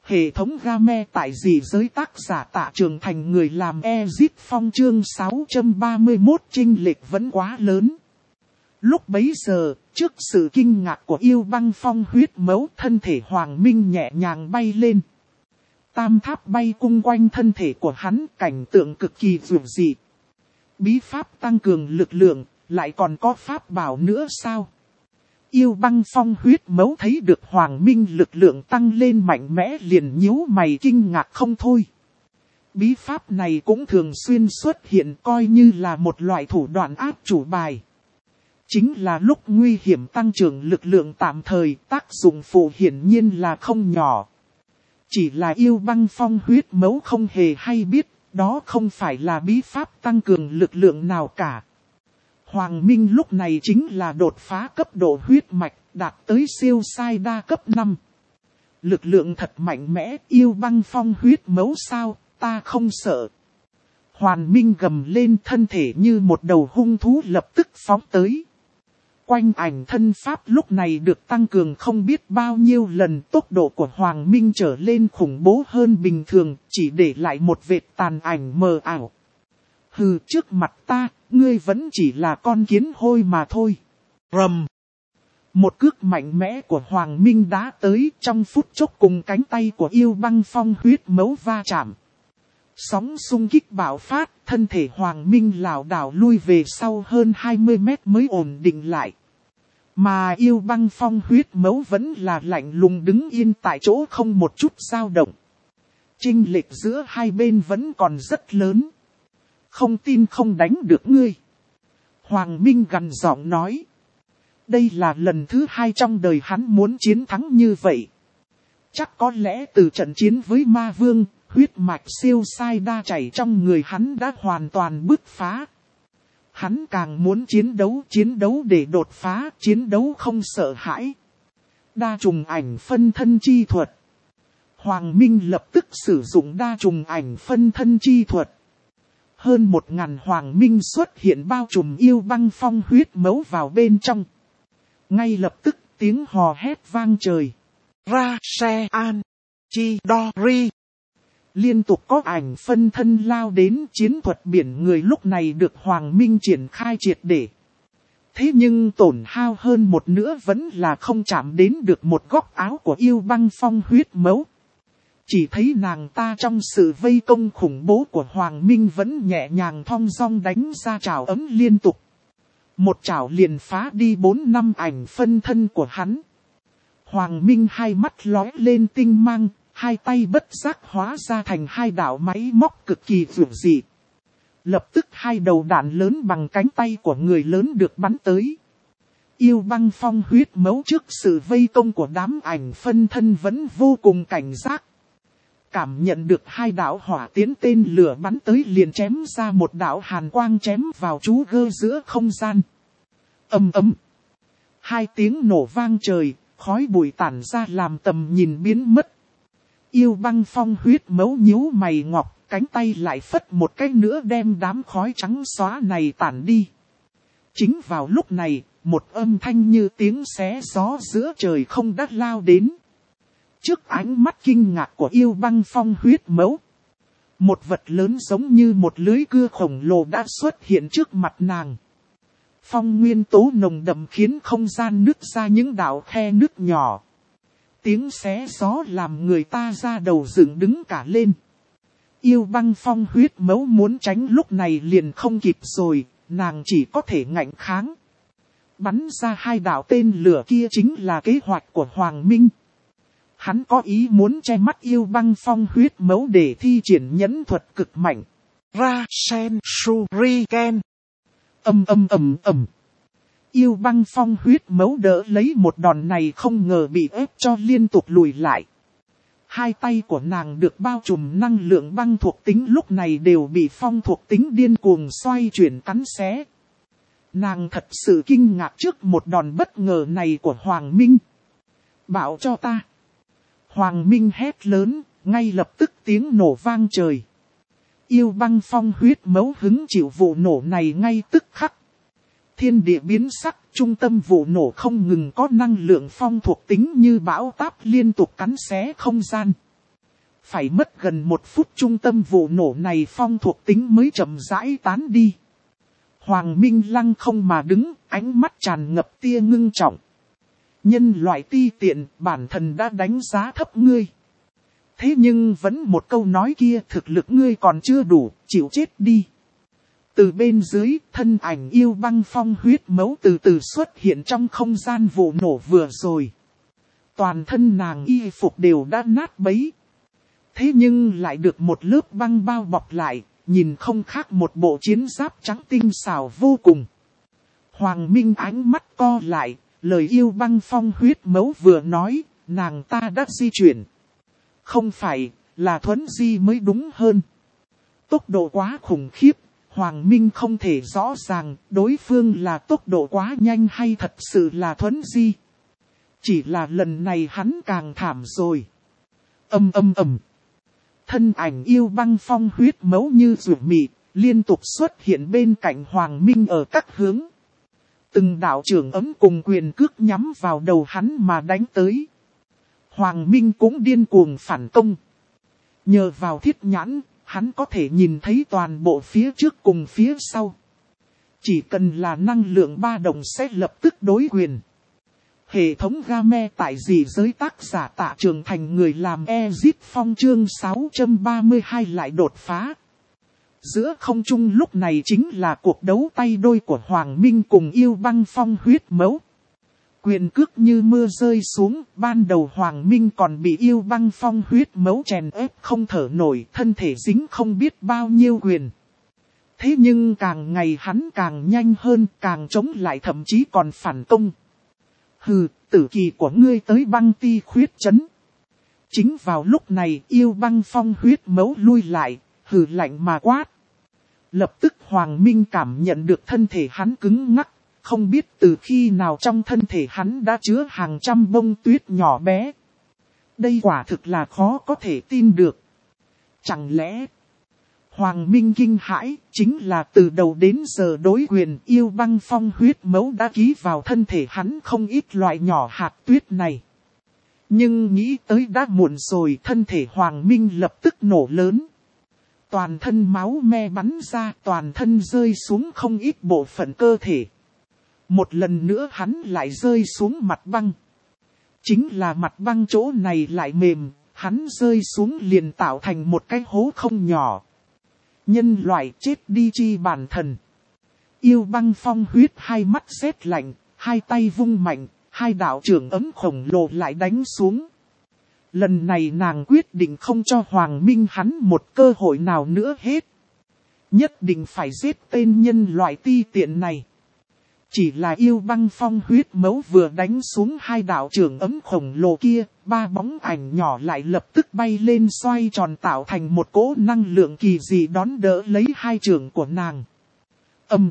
Hệ thống game tại dị giới tác giả Tạ Trường Thành người làm Exit Phong chương 631 chênh lệch vẫn quá lớn. Lúc bấy giờ, trước sự kinh ngạc của Yêu Băng Phong huyết mẫu, thân thể Hoàng Minh nhẹ nhàng bay lên. Tam tháp bay cung quanh thân thể của hắn, cảnh tượng cực kỳ dữ dị. Bí pháp tăng cường lực lượng, lại còn có pháp bảo nữa sao? Yêu Băng Phong huyết mẫu thấy được Hoàng Minh lực lượng tăng lên mạnh mẽ liền nhíu mày kinh ngạc không thôi. Bí pháp này cũng thường xuyên xuất hiện coi như là một loại thủ đoạn áp chủ bài. Chính là lúc nguy hiểm tăng trưởng lực lượng tạm thời, tác dụng phụ hiển nhiên là không nhỏ. Chỉ là Yêu Băng Phong huyết mẫu không hề hay biết, đó không phải là bí pháp tăng cường lực lượng nào cả. Hoàng Minh lúc này chính là đột phá cấp độ huyết mạch, đạt tới siêu sai đa cấp 5. Lực lượng thật mạnh mẽ, Yêu Băng Phong huyết mẫu sao, ta không sợ. Hoàng Minh gầm lên, thân thể như một đầu hung thú lập tức phóng tới. Quanh ảnh thân pháp lúc này được tăng cường không biết bao nhiêu lần, tốc độ của Hoàng Minh trở lên khủng bố hơn bình thường, chỉ để lại một vệt tàn ảnh mờ ảo. Hừ, trước mặt ta, ngươi vẫn chỉ là con kiến hôi mà thôi. Rầm. Một cước mạnh mẽ của Hoàng Minh đá tới, trong phút chốc cùng cánh tay của Yêu Băng Phong huyết mẫu va chạm. Sóng xung kích bạo phát, thân thể Hoàng Minh lảo đảo lui về sau hơn 20 mét mới ổn định lại. Mà Yêu Băng Phong huyết mẫu vẫn là lạnh lùng đứng yên tại chỗ không một chút dao động. Chênh lệch giữa hai bên vẫn còn rất lớn. Không tin không đánh được ngươi. Hoàng Minh gằn giọng nói. Đây là lần thứ 2 trong đời hắn muốn chiến thắng như vậy. Chắc có lẽ từ trận chiến với Ma Vương, huyết mạch siêu sai đa chảy trong người hắn đã hoàn toàn bứt phá. Hắn càng muốn chiến đấu để đột phá, chiến đấu không sợ hãi. Đa trùng ảnh phân thân chi thuật. Hoàng Minh lập tức sử dụng đa trùng ảnh phân thân chi thuật. Hơn 1000 Hoàng Minh xuất hiện bao trùm Yêu Băng Phong huyết mẫu vào bên trong. Ngay lập tức tiếng hò hét vang trời. Ra xe an, chi đo ri. Liên tục có ảnh phân thân lao đến, chiến thuật biển người lúc này được Hoàng Minh triển khai triệt để. Thế nhưng tổn hao hơn một nửa vẫn là không chạm đến được một góc áo của Yêu Băng Phong huyết mẫu. Chỉ thấy nàng ta trong sự vây công khủng bố của Hoàng Minh vẫn nhẹ nhàng thong dong đánh ra trảo ấm liên tục. Một trảo liền phá đi 4-5 ảnh phân thân của hắn. Hoàng Minh hai mắt lóe lên tinh mang, hai tay bất giác hóa ra thành hai đạo máy móc cực kỳ dữ dị. Lập tức hai đầu đạn lớn bằng cánh tay của người lớn được bắn tới. Yêu Băng Phong huyết mẫu trước sự vây công của đám ảnh phân thân vẫn vô cùng cảnh giác. Cảm nhận được hai đạo hỏa tiến tên lửa bắn tới liền chém ra một đạo hàn quang chém vào chú gơ giữa không gian. Ầm ầm. Hai tiếng nổ vang trời, khói bụi tản ra làm tầm nhìn biến mất. Yêu Băng Phong huyết mẫu nhíu mày ngọc, cánh tay lại phất một cái nữa đem đám khói trắng xóa này tản đi. Chính vào lúc này, một âm thanh như tiếng xé gió giữa trời không đã lao đến. Trước ánh mắt kinh ngạc của Yêu Băng Phong huyết mẫu, một vật lớn giống như một lưới cưa khổng lồ đã xuất hiện trước mặt nàng. Phong nguyên tố nồng đậm khiến không gian nứt ra những đạo khe nứt nhỏ. Tiếng xé gió làm người ta ra đầu dựng đứng cả lên. Yêu Băng Phong huyết mẫu muốn tránh lúc này liền không kịp rồi, nàng chỉ có thể ngạnh kháng. Bắn ra hai đạo tên lửa kia chính là kế hoạch của Hoàng Minh. Hắn có ý muốn che mắt Yêu Băng Phong huyết mẫu để thi triển nhẫn thuật cực mạnh. Ra sen shuriken. Ầm. Yêu Băng Phong huyết mẫu đỡ lấy một đòn này không ngờ bị ép cho liên tục lùi lại. Hai tay của nàng được bao trùm năng lượng băng thuộc tính lúc này đều bị phong thuộc tính điên cuồng xoay chuyển cắn xé. Nàng thật sự kinh ngạc trước một đòn bất ngờ này của Hoàng Minh. Bảo cho ta. Hoàng Minh hét lớn, ngay lập tức tiếng nổ vang trời. Yêu Băng Phong huyết mẫu hứng chịu vụ nổ này ngay tức khắc. Thiên địa biến sắc, trung tâm vụ nổ không ngừng có năng lượng phong thuộc tính như bão táp liên tục cắn xé không gian. Phải mất gần 1 phút trung tâm vụ nổ này phong thuộc tính mới chậm rãi tán đi. Hoàng Minh lăng không mà đứng, ánh mắt tràn ngập tia ngưng trọng. Nhân loại ti tiện, bản thân đã đánh giá thấp ngươi. Thế nhưng vẫn một câu nói kia, thực lực ngươi còn chưa đủ, chịu chết đi. Từ bên dưới, thân ảnh Yêu Băng Phong huyết mẫu từ từ xuất hiện trong không gian vụ nổ vừa rồi. Toàn thân nàng y phục đều đã nát bấy. Thế nhưng lại được một lớp băng bao bọc lại, nhìn không khác một bộ chiến giáp trắng tinh xảo vô cùng. Hoàng Minh ánh mắt co lại, lời Yêu Băng Phong huyết mẫu vừa nói, nàng ta đã di chuyển. Không phải, là thuấn di mới đúng hơn. Tốc độ quá khủng khiếp, Hoàng Minh không thể rõ ràng đối phương là tốc độ quá nhanh hay thật sự là thuấn di. Chỉ là lần này hắn càng thảm rồi. Ầm. Thân ảnh Yêu Băng Phong huyết mẫu như rủi mị, liên tục xuất hiện bên cạnh Hoàng Minh ở các hướng. Từng đạo trưởng ấm cùng quyền cước nhắm vào đầu hắn mà đánh tới. Hoàng Minh cũng điên cuồng phản công. Nhờ vào thiết nhãn, hắn có thể nhìn thấy toàn bộ phía trước cùng phía sau. Chỉ cần là năng lượng ba động sẽ lập tức đối quyền. Hệ thống game tại dị giới tác giả Tạ Trường Thành người làm Ezit Phong chương 632 lại đột phá. Giữa không trung lúc này chính là cuộc đấu tay đôi của Hoàng Minh cùng Yêu Băng Phong huyết mẫu. Quyền cước như mưa rơi xuống, ban đầu Hoàng Minh còn bị Yêu Băng Phong huyết mẫu chèn ép không thở nổi, thân thể dính không biết bao nhiêu quyền. Thế nhưng càng ngày hắn càng nhanh hơn, càng chống lại thậm chí còn phản công. Hừ, tử kỳ của ngươi tới băng ti khuyết chấn. Chính vào lúc này Yêu Băng Phong huyết mẫu lui lại, hừ lạnh mà quát. Lập tức Hoàng Minh cảm nhận được thân thể hắn cứng ngắc, không biết từ khi nào trong thân thể hắn đã chứa hàng trăm bông tuyết nhỏ bé. Đây quả thực là khó có thể tin được. Chẳng lẽ Hoàng Minh kinh hãi, chính là từ đầu đến giờ đối quyền Yêu Băng Phong huyết mẫu đã ký vào thân thể hắn không ít loại nhỏ hạt tuyết này. Nhưng nghĩ tới đã muộn rồi, thân thể Hoàng Minh lập tức nổ lớn. Toàn thân máu me bắn ra, toàn thân rơi xuống không ít bộ phận cơ thể. Một lần nữa hắn lại rơi xuống mặt băng. Chính là mặt băng chỗ này lại mềm, hắn rơi xuống liền tạo thành một cái hố không nhỏ. Nhân loại chết đi chi bản thần. Yêu Băng Phong huyết hai mắt rét lạnh, hai tay vung mạnh, hai đạo trưởng ấm khổng lồ lại đánh xuống. Lần này nàng quyết định không cho Hoàng Minh hắn một cơ hội nào nữa hết. Nhất định phải giết tên nhân loại ti tiện này. Chỉ là Yêu Băng Phong huyết mẫu vừa đánh xuống hai đạo trưởng ấm khổng lồ kia, ba bóng ảnh nhỏ lại lập tức bay lên xoay tròn tạo thành một cỗ năng lượng kỳ dị đón đỡ lấy hai trưởng của nàng. Ầm.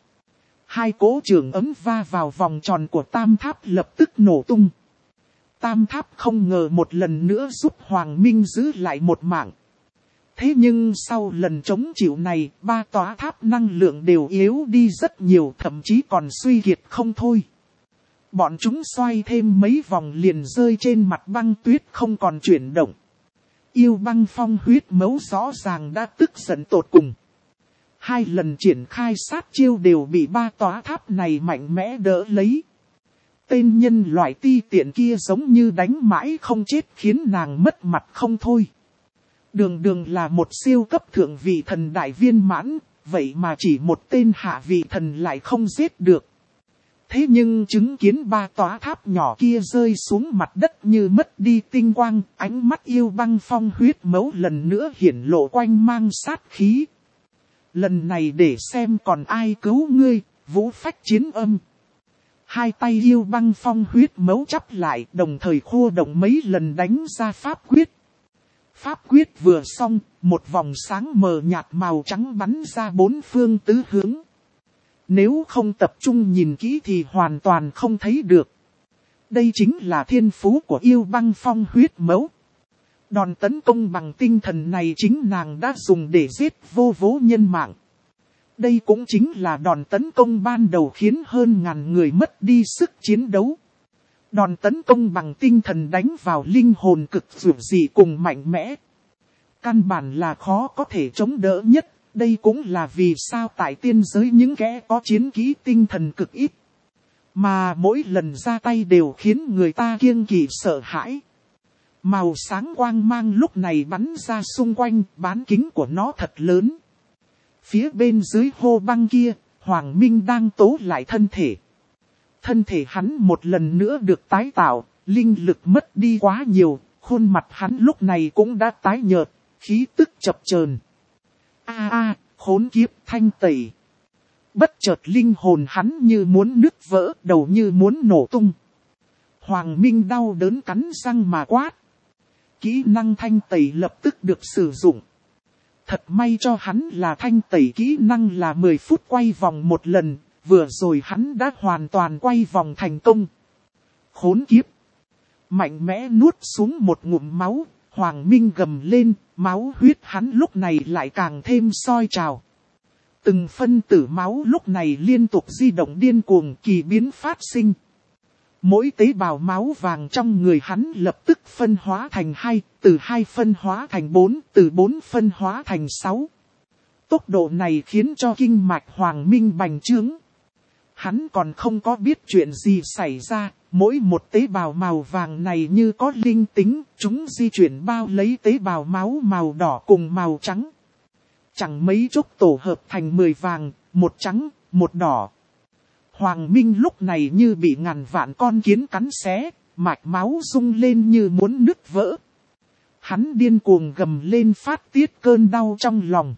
Hai cỗ trưởng ấm va vào vòng tròn của tam tháp lập tức nổ tung. Tam tháp không ngờ một lần nữa giúp Hoàng Minh giữ lại một mạng. Thế nhưng sau lần chống chịu này, ba tòa tháp năng lượng đều yếu đi rất nhiều, thậm chí còn suy kiệt không thôi. Bọn chúng xoay thêm mấy vòng liền rơi trên mặt băng tuyết không còn chuyển động. Yêu Băng Phong huyết mẫu rõ ràng đã tức giận tột cùng. Hai lần triển khai sát chiêu đều bị ba tòa tháp này mạnh mẽ đỡ lấy. Tên nhân loại ti tiện kia giống như đánh mãi không chết khiến nàng mất mặt không thôi. Đường là một siêu cấp thượng vị thần đại viên mãn, vậy mà chỉ một tên hạ vị thần lại không giết được. Thế nhưng chứng kiến ba tòa tháp nhỏ kia rơi xuống mặt đất như mất đi tinh quang, ánh mắt Yêu Băng Phong huyết mẫu lần nữa hiển lộ quanh mang sát khí. Lần này để xem còn ai cứu ngươi, vũ phách chiến âm. Hai tay Yêu Băng Phong huyết mẫu chắp lại, đồng thời khô động mấy lần đánh ra pháp quyết. Pháp quyết vừa xong, một vòng sáng mờ nhạt màu trắng bắn ra bốn phương tứ hướng. Nếu không tập trung nhìn kỹ thì hoàn toàn không thấy được. Đây chính là thiên phú của Yêu Băng Phong huyết mẫu. Đòn tấn công bằng tinh thần này chính nàng đã dùng để giết vô số nhân mạng. Đây cũng chính là đòn tấn công ban đầu khiến hơn ngàn người mất đi sức chiến đấu. Đòn tấn công bằng tinh thần đánh vào linh hồn cực dữ dị cùng mạnh mẽ. căn bản là khó có thể chống đỡ nhất. Đây cũng là vì sao tại tiên giới những kẻ có chiến kỹ tinh thần cực ít. Mà mỗi lần ra tay đều khiến người ta kiêng kỵ sợ hãi. Màu sáng quang mang lúc này bắn ra xung quanh, bán kính của nó thật lớn. Phía bên dưới hô băng kia, Hoàng Minh đang tố lại thân thể. Thân thể hắn một lần nữa được tái tạo, linh lực mất đi quá nhiều, khuôn mặt hắn lúc này cũng đã tái nhợt, khí tức chập chờn. Khốn kiếp thanh tẩy. Bất chợt linh hồn hắn như muốn nứt vỡ, đầu như muốn nổ tung. Hoàng Minh đau đớn cắn răng mà quát. Kỹ năng thanh tẩy lập tức được sử dụng. Thật may cho hắn là thanh tẩy kỹ năng là 10 phút quay vòng một lần, vừa rồi hắn đã hoàn toàn quay vòng thành công. Khốn kiếp. Mạnh mẽ nuốt xuống một ngụm máu, Hoàng Minh gầm lên, máu huyết hắn lúc này lại càng thêm sôi trào. Từng phân tử máu lúc này liên tục di động điên cuồng, kỳ biến phát sinh. Mỗi tế bào máu vàng trong người hắn lập tức phân hóa thành 2, từ 2 phân hóa thành 4, từ 4 phân hóa thành 6. Tốc độ này khiến cho kinh mạch Hoàng Minh bành trướng. Hắn còn không có biết chuyện gì xảy ra, mỗi một tế bào màu vàng này như có linh tính, chúng di chuyển bao lấy tế bào máu màu đỏ cùng màu trắng. Chẳng mấy chốc tổ hợp thành 10 vàng, 1 trắng, 1 đỏ. Hoàng Minh lúc này như bị ngàn vạn con kiến cắn xé, mạch máu rung lên như muốn nứt vỡ. Hắn điên cuồng gầm lên phát tiết cơn đau trong lòng.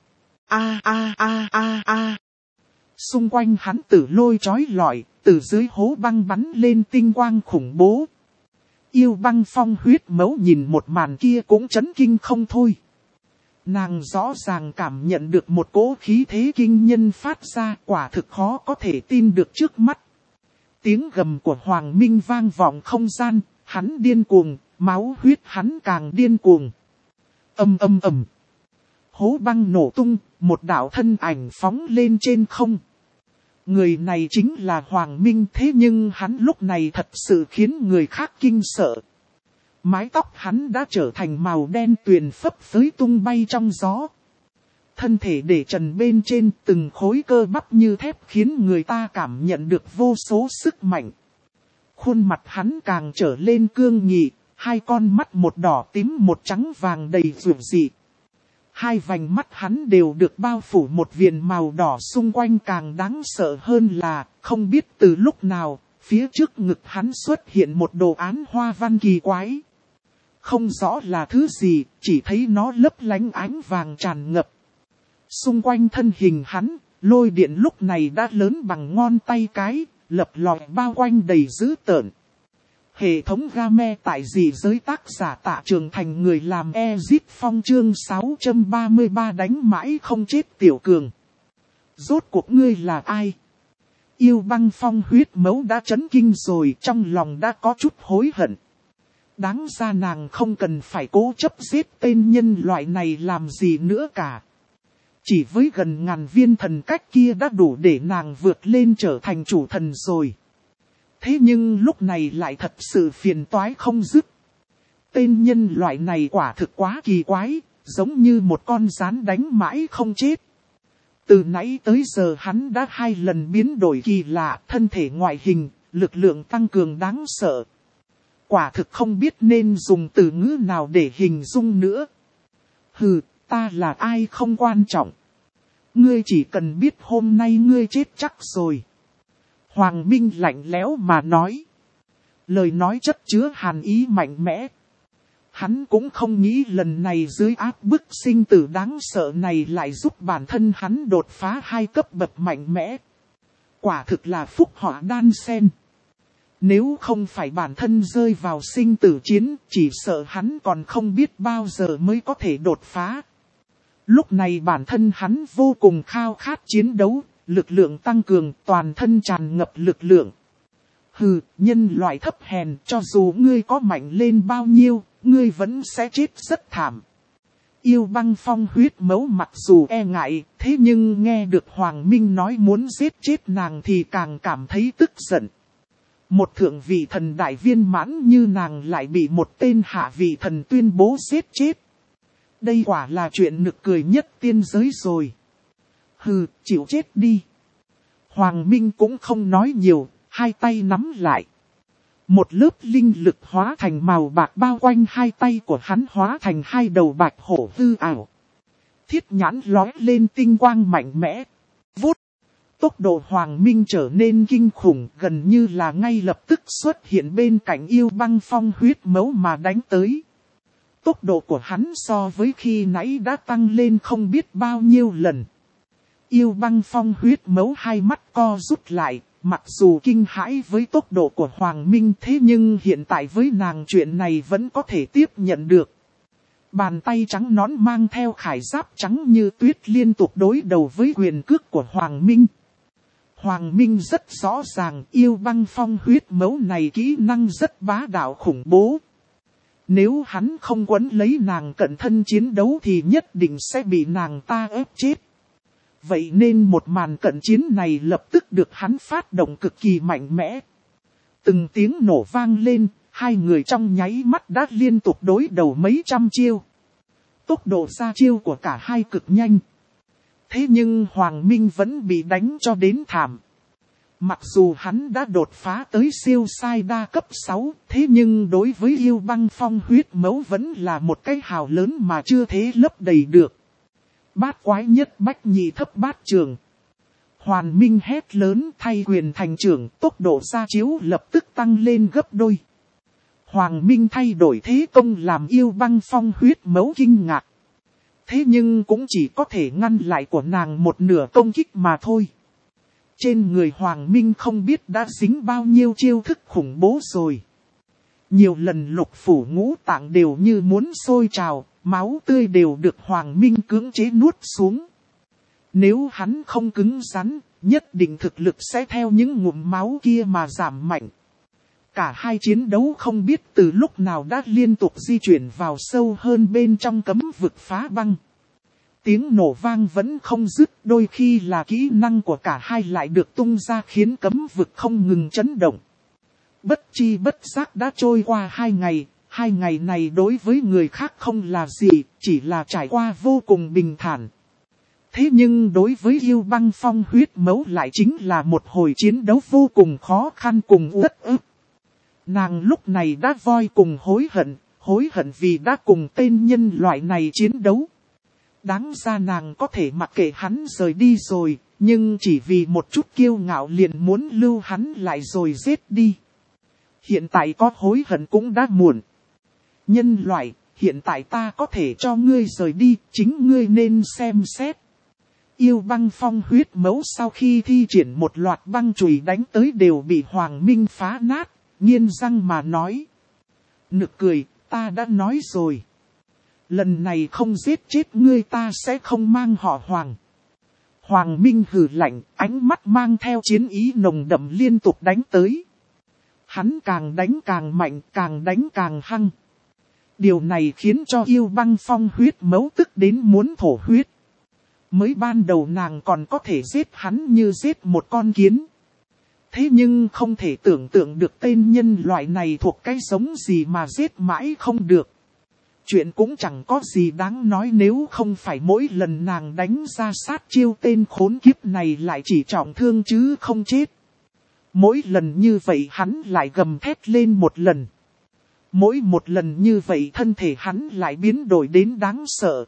Xung quanh hắn tử lôi chói lọi, từ dưới hố băng bắn lên tinh quang khủng bố. Yêu Băng Phong huyết mẫu nhìn một màn kia cũng chấn kinh không thôi. Nàng rõ ràng cảm nhận được một cỗ khí thế kinh nhân phát ra, quả thực khó có thể tin được trước mắt. Tiếng gầm của Hoàng Minh vang vọng không gian, hắn điên cuồng, máu huyết hắn càng điên cuồng. Ầm. Hố băng nổ tung, một đạo thân ảnh phóng lên trên không. Người này chính là Hoàng Minh, thế nhưng hắn lúc này thật sự khiến người khác kinh sợ. Mái tóc hắn đã trở thành màu đen tuyền phấp phới tung bay trong gió. Thân thể để trần bên trên từng khối cơ bắp như thép khiến người ta cảm nhận được vô số sức mạnh. Khuôn mặt hắn càng trở lên cương nghị, 2 con mắt một đỏ tím một trắng vàng đầy rượu dị. 2 vành mắt hắn đều được bao phủ một viền màu đỏ, xung quanh càng đáng sợ hơn là không biết từ lúc nào, phía trước ngực hắn xuất hiện một đồ án hoa văn kỳ quái. Không rõ là thứ gì, chỉ thấy nó lấp lánh ánh vàng tràn ngập. Xung quanh thân hình hắn, lôi điện lúc này đã lớn bằng ngón tay cái, lập lòi bao quanh đầy dữ tợn. Hệ thống game tại dị giới tác giả Tạ Trường Thành, người làm Ezit Phong chương 633 đánh mãi không chết tiểu cường. Rốt cuộc ngươi là ai? Yêu Băng Phong huyết mẫu đã chấn kinh rồi, trong lòng đã có chút hối hận. Đáng ra nàng không cần phải cố chấp giết tên nhân loại này làm gì nữa cả. Chỉ với gần ngàn viên thần cách kia đã đủ để nàng vượt lên trở thành chủ thần rồi. Thế nhưng lúc này lại thật sự phiền toái không dứt. Tên nhân loại này quả thực quá kỳ quái, giống như một con gián đánh mãi không chết. Từ nãy tới giờ hắn đã 2 lần biến đổi kỳ lạ, thân thể ngoại hình, lực lượng tăng cường đáng sợ. Quả thực không biết nên dùng từ ngữ nào để hình dung nữa. Hừ, ta là ai không quan trọng. Ngươi chỉ cần biết hôm nay ngươi chết chắc rồi. Hoàng Minh lạnh lẽo mà nói. Lời nói chất chứa hàn ý mạnh mẽ. Hắn cũng không nghĩ lần này dưới áp bức sinh tử đáng sợ này lại giúp bản thân hắn đột phá 2 cấp bậc mạnh mẽ. Quả thực là phúc họa đan xen. Nếu không phải bản thân rơi vào sinh tử chiến, chỉ sợ hắn còn không biết bao giờ mới có thể đột phá. Lúc này bản thân hắn vô cùng khao khát chiến đấu, lực lượng tăng cường, toàn thân tràn ngập lực lượng. Hừ, nhân loại thấp hèn, cho dù ngươi có mạnh lên bao nhiêu, ngươi vẫn sẽ chết rất thảm. Yêu Băng Phong huyết mẫu mặc dù e ngại, thế nhưng nghe được Hoàng Minh nói muốn giết chết nàng thì càng cảm thấy tức giận. Một thượng vị thần đại viên mãn như nàng lại bị một tên hạ vị thần tuyên bố giết chết. Đây quả là chuyện nực cười nhất tiên giới rồi. Hừ, chịu chết đi. Hoàng Minh cũng không nói nhiều, hai tay nắm lại. Một lớp linh lực hóa thành màu bạc bao quanh hai tay của hắn, hóa thành hai đầu bạch hổ hư ảo. Thiết nhãn lóe lên tinh quang mạnh mẽ. Vút. Tốc độ Hoàng Minh trở nên kinh khủng, gần như là ngay lập tức xuất hiện bên cạnh Yêu Băng Phong huyết mẫu mà đánh tới. Tốc độ của hắn so với khi nãy đã tăng lên không biết bao nhiêu lần. Yêu Băng Phong huyết mẫu hai mắt co rút lại, mặc dù kinh hãi với tốc độ của Hoàng Minh, thế nhưng hiện tại với nàng chuyện này vẫn có thể tiếp nhận được. Bàn tay trắng nõn mang theo khải giáp trắng như tuyết liên tục đối đầu với quyền cước của Hoàng Minh. Hoàng Minh rất rõ ràng Yêu Băng Phong huyết mẫu này kỹ năng rất bá đạo khủng bố. Nếu hắn không quấn lấy nàng cận thân chiến đấu thì nhất định sẽ bị nàng ta ép chết. Vậy nên một màn cận chiến này lập tức được hắn phát động cực kỳ mạnh mẽ. Từng tiếng nổ vang lên, hai người trong nháy mắt đã liên tục đối đầu mấy trăm chiêu. Tốc độ ra chiêu của cả hai cực nhanh. Thế nhưng Hoàng Minh vẫn bị đánh cho đến thảm. Mặc dù hắn đã đột phá tới siêu sai đa cấp 6, thế nhưng đối với Yêu Băng Phong huyết mẫu vẫn là một cái hào lớn mà chưa thể lấp đầy được. Bát quái nhất bách nhị thất bát trường. Hoàn Minh hét lớn thay quyền thành trưởng, tốc độ ra chiếu lập tức tăng lên gấp đôi. Hoàng Minh thay đổi thế công làm Yêu Băng Phong huyết mẫu kinh ngạc. Thế nhưng cũng chỉ có thể ngăn lại của nàng một nửa công kích mà thôi. Trên người Hoàng Minh không biết đã dính bao nhiêu chiêu thức khủng bố rồi. Nhiều lần lục phủ ngũ tạng đều như muốn sôi trào, máu tươi đều được Hoàng Minh cưỡng chế nuốt xuống. Nếu hắn không cứng rắn, nhất định thực lực sẽ theo những ngụm máu kia mà giảm mạnh. Cả hai chiến đấu không biết từ lúc nào đã liên tục di chuyển vào sâu hơn bên trong cấm vực phá băng. Tiếng nổ vang vẫn không dứt, đôi khi là kỹ năng của cả hai lại được tung ra khiến cấm vực không ngừng chấn động. Bất chi bất giác đã trôi qua 2 ngày, 2 ngày này đối với người khác không là gì, chỉ là trải qua vô cùng bình thản. Thế nhưng đối với Yêu Băng Phong huyết mẫu lại chính là một hồi chiến đấu vô cùng khó khăn cùng uất ức. Nàng lúc này đã voi cùng hối hận vì đã cùng tên nhân loại này chiến đấu. Đáng ra nàng có thể mặc kệ hắn rời đi rồi, nhưng chỉ vì một chút kiêu ngạo liền muốn lưu hắn lại rồi giết đi. Hiện tại có hối hận cũng đã muộn. Nhân loại, hiện tại ta có thể cho ngươi rời đi, chính ngươi nên xem xét. Yêu Băng Phong huyết mẫu sau khi thi triển một loạt băng chùy đánh tới đều bị Hoàng Minh phá nát, nghiến răng mà nói. Nực cười, ta đã nói rồi. Lần này không giết chết ngươi ta sẽ không mang họ Hoàng. Hoàng Minh hừ lạnh, ánh mắt mang theo chiến ý nồng đậm liên tục đánh tới. Hắn càng đánh càng mạnh, càng đánh càng hăng. Điều này khiến cho Yêu Băng Phong huyết mẫu tức đến muốn thổ huyết. Mới ban đầu nàng còn có thể giết hắn như giết một con kiến. Thế nhưng không thể tưởng tượng được tên nhân loại này thuộc cái giống gì mà giết mãi không được. Chuyện cũng chẳng có gì đáng nói nếu không phải mỗi lần nàng đánh ra sát chiêu tên khốn kiếp này lại chỉ trọng thương chứ không chết. Mỗi lần như vậy hắn lại gầm thét lên một lần. Mỗi một lần như vậy thân thể hắn lại biến đổi đến đáng sợ.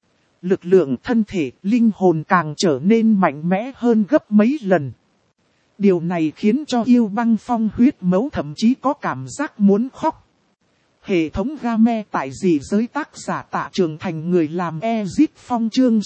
Lực lượng thân thể, linh hồn càng trở nên mạnh mẽ hơn gấp mấy lần. Điều này khiến cho Yêu Băng Phong huyết mẫu thậm chí có cảm giác muốn khóc. Hệ thống game tại dị giới tác giả Tạ Trường Thành người làm Exit Phong chương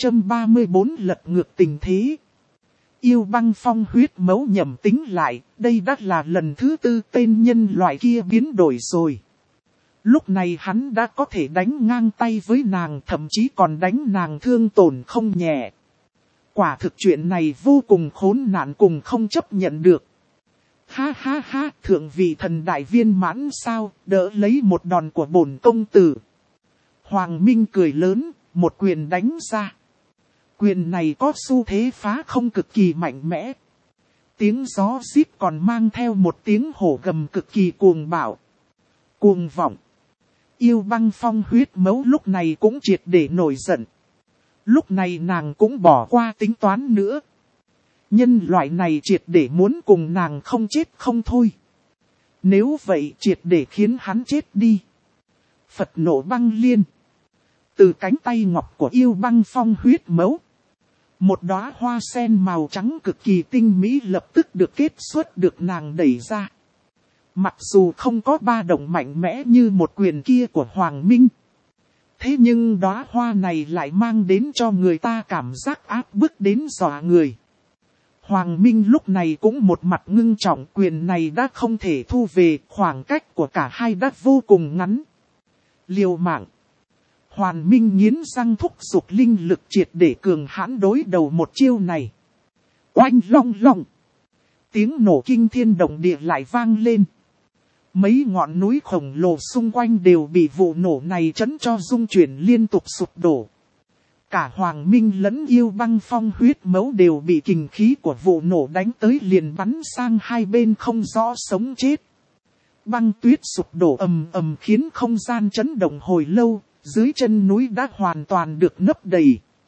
634 lật ngược tình thế. Yêu Băng Phong huyết mẫu nhẩm tính lại, đây đã là lần thứ 4 tên nhân loại kia biến đổi rồi. Lúc này hắn đã có thể đánh ngang tay với nàng, thậm chí còn đánh nàng thương tổn không nhẹ. Quả thực chuyện này vô cùng khốn nạn cùng không chấp nhận được. Ha ha ha, thượng vị thần đại viên mãn sao, đỡ lấy một đòn của bổn công tử. Hoàng Minh cười lớn, một quyền đánh ra. Quyền này có xu thế phá không cực kỳ mạnh mẽ. Tiếng gió rít còn mang theo một tiếng hổ gầm cực kỳ cuồng bạo. Cuồng vọng. Yêu Băng Phong huyết mẫu lúc này cũng triệt để nổi giận. Lúc này nàng cũng bỏ qua tính toán nữa. Nhân loại này triệt để muốn cùng nàng không chết không thôi. Nếu vậy triệt để khiến hắn chết đi. Phật nộ băng liên. Từ cánh tay ngọc của Yêu Băng Phong huyết mẫu. Một đóa hoa sen màu trắng cực kỳ tinh mỹ lập tức được kết xuất được nàng đẩy ra. Mặc dù không có ba động mạnh mẽ như một quyền kia của Hoàng Minh. Thế nhưng đóa hoa này lại mang đến cho người ta cảm giác áp bức đến dọa người. Hoàng Minh lúc này cũng một mặt ngưng trọng, quyền này đã không thể thu về, khoảng cách của cả hai đã vô cùng ngắn. Liều mạng. Hoàng Minh nghiến răng thúc giục linh lực triệt để cường hãn đối đầu một chiêu này. Oanh long long. Tiếng nổ kinh thiên động địa lại vang lên. Mấy ngọn núi khổng lồ xung quanh đều bị vụ nổ này chấn cho rung chuyển liên tục sụp đổ. Cả Hoàng Minh lẫn Yêu Băng Phong huyết mẫu đều bị kình khí của vụ nổ đánh tới liền bắn sang hai bên không rõ sống chết. Băng tuyết sụp đổ ầm ầm khiến không gian chấn động hồi lâu, dưới chân núi đã hoàn toàn được nấp đầy.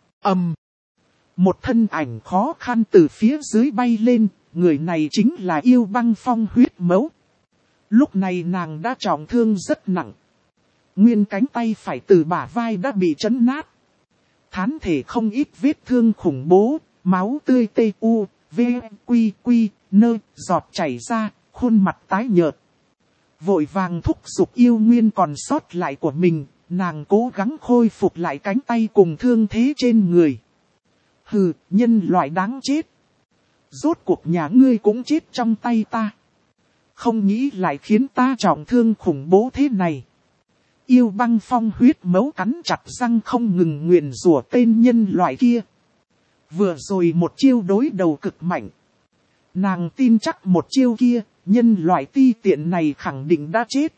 Một thân ảnh khó khăn từ phía dưới bay lên, người này chính là Yêu Băng Phong huyết mẫu. Lúc này nàng đã trọng thương rất nặng. Nguyên cánh tay phải từ bả vai đã bị chấn nát. Thán thể không ít vết thương khủng bố, máu tươi tê u, quy, nơ, giọt chảy ra, khuôn mặt tái nhợt. Vội vàng thúc giục yêu nguyên còn sót lại của mình, nàng cố gắng khôi phục lại cánh tay cùng thương thế trên người. Hừ, nhân loại đáng chết. Rốt cuộc nhà ngươi cũng chết trong tay ta. Không nghĩ lại khiến ta trọng thương khủng bố thế này. Yêu Băng Phong huyết mẫu cắn chặt răng không ngừng nguyền rủa tên nhân loại kia. Vừa rồi một chiêu đối đầu cực mạnh. Nàng tin chắc một chiêu kia, nhân loại ti tiện này khẳng định đã chết.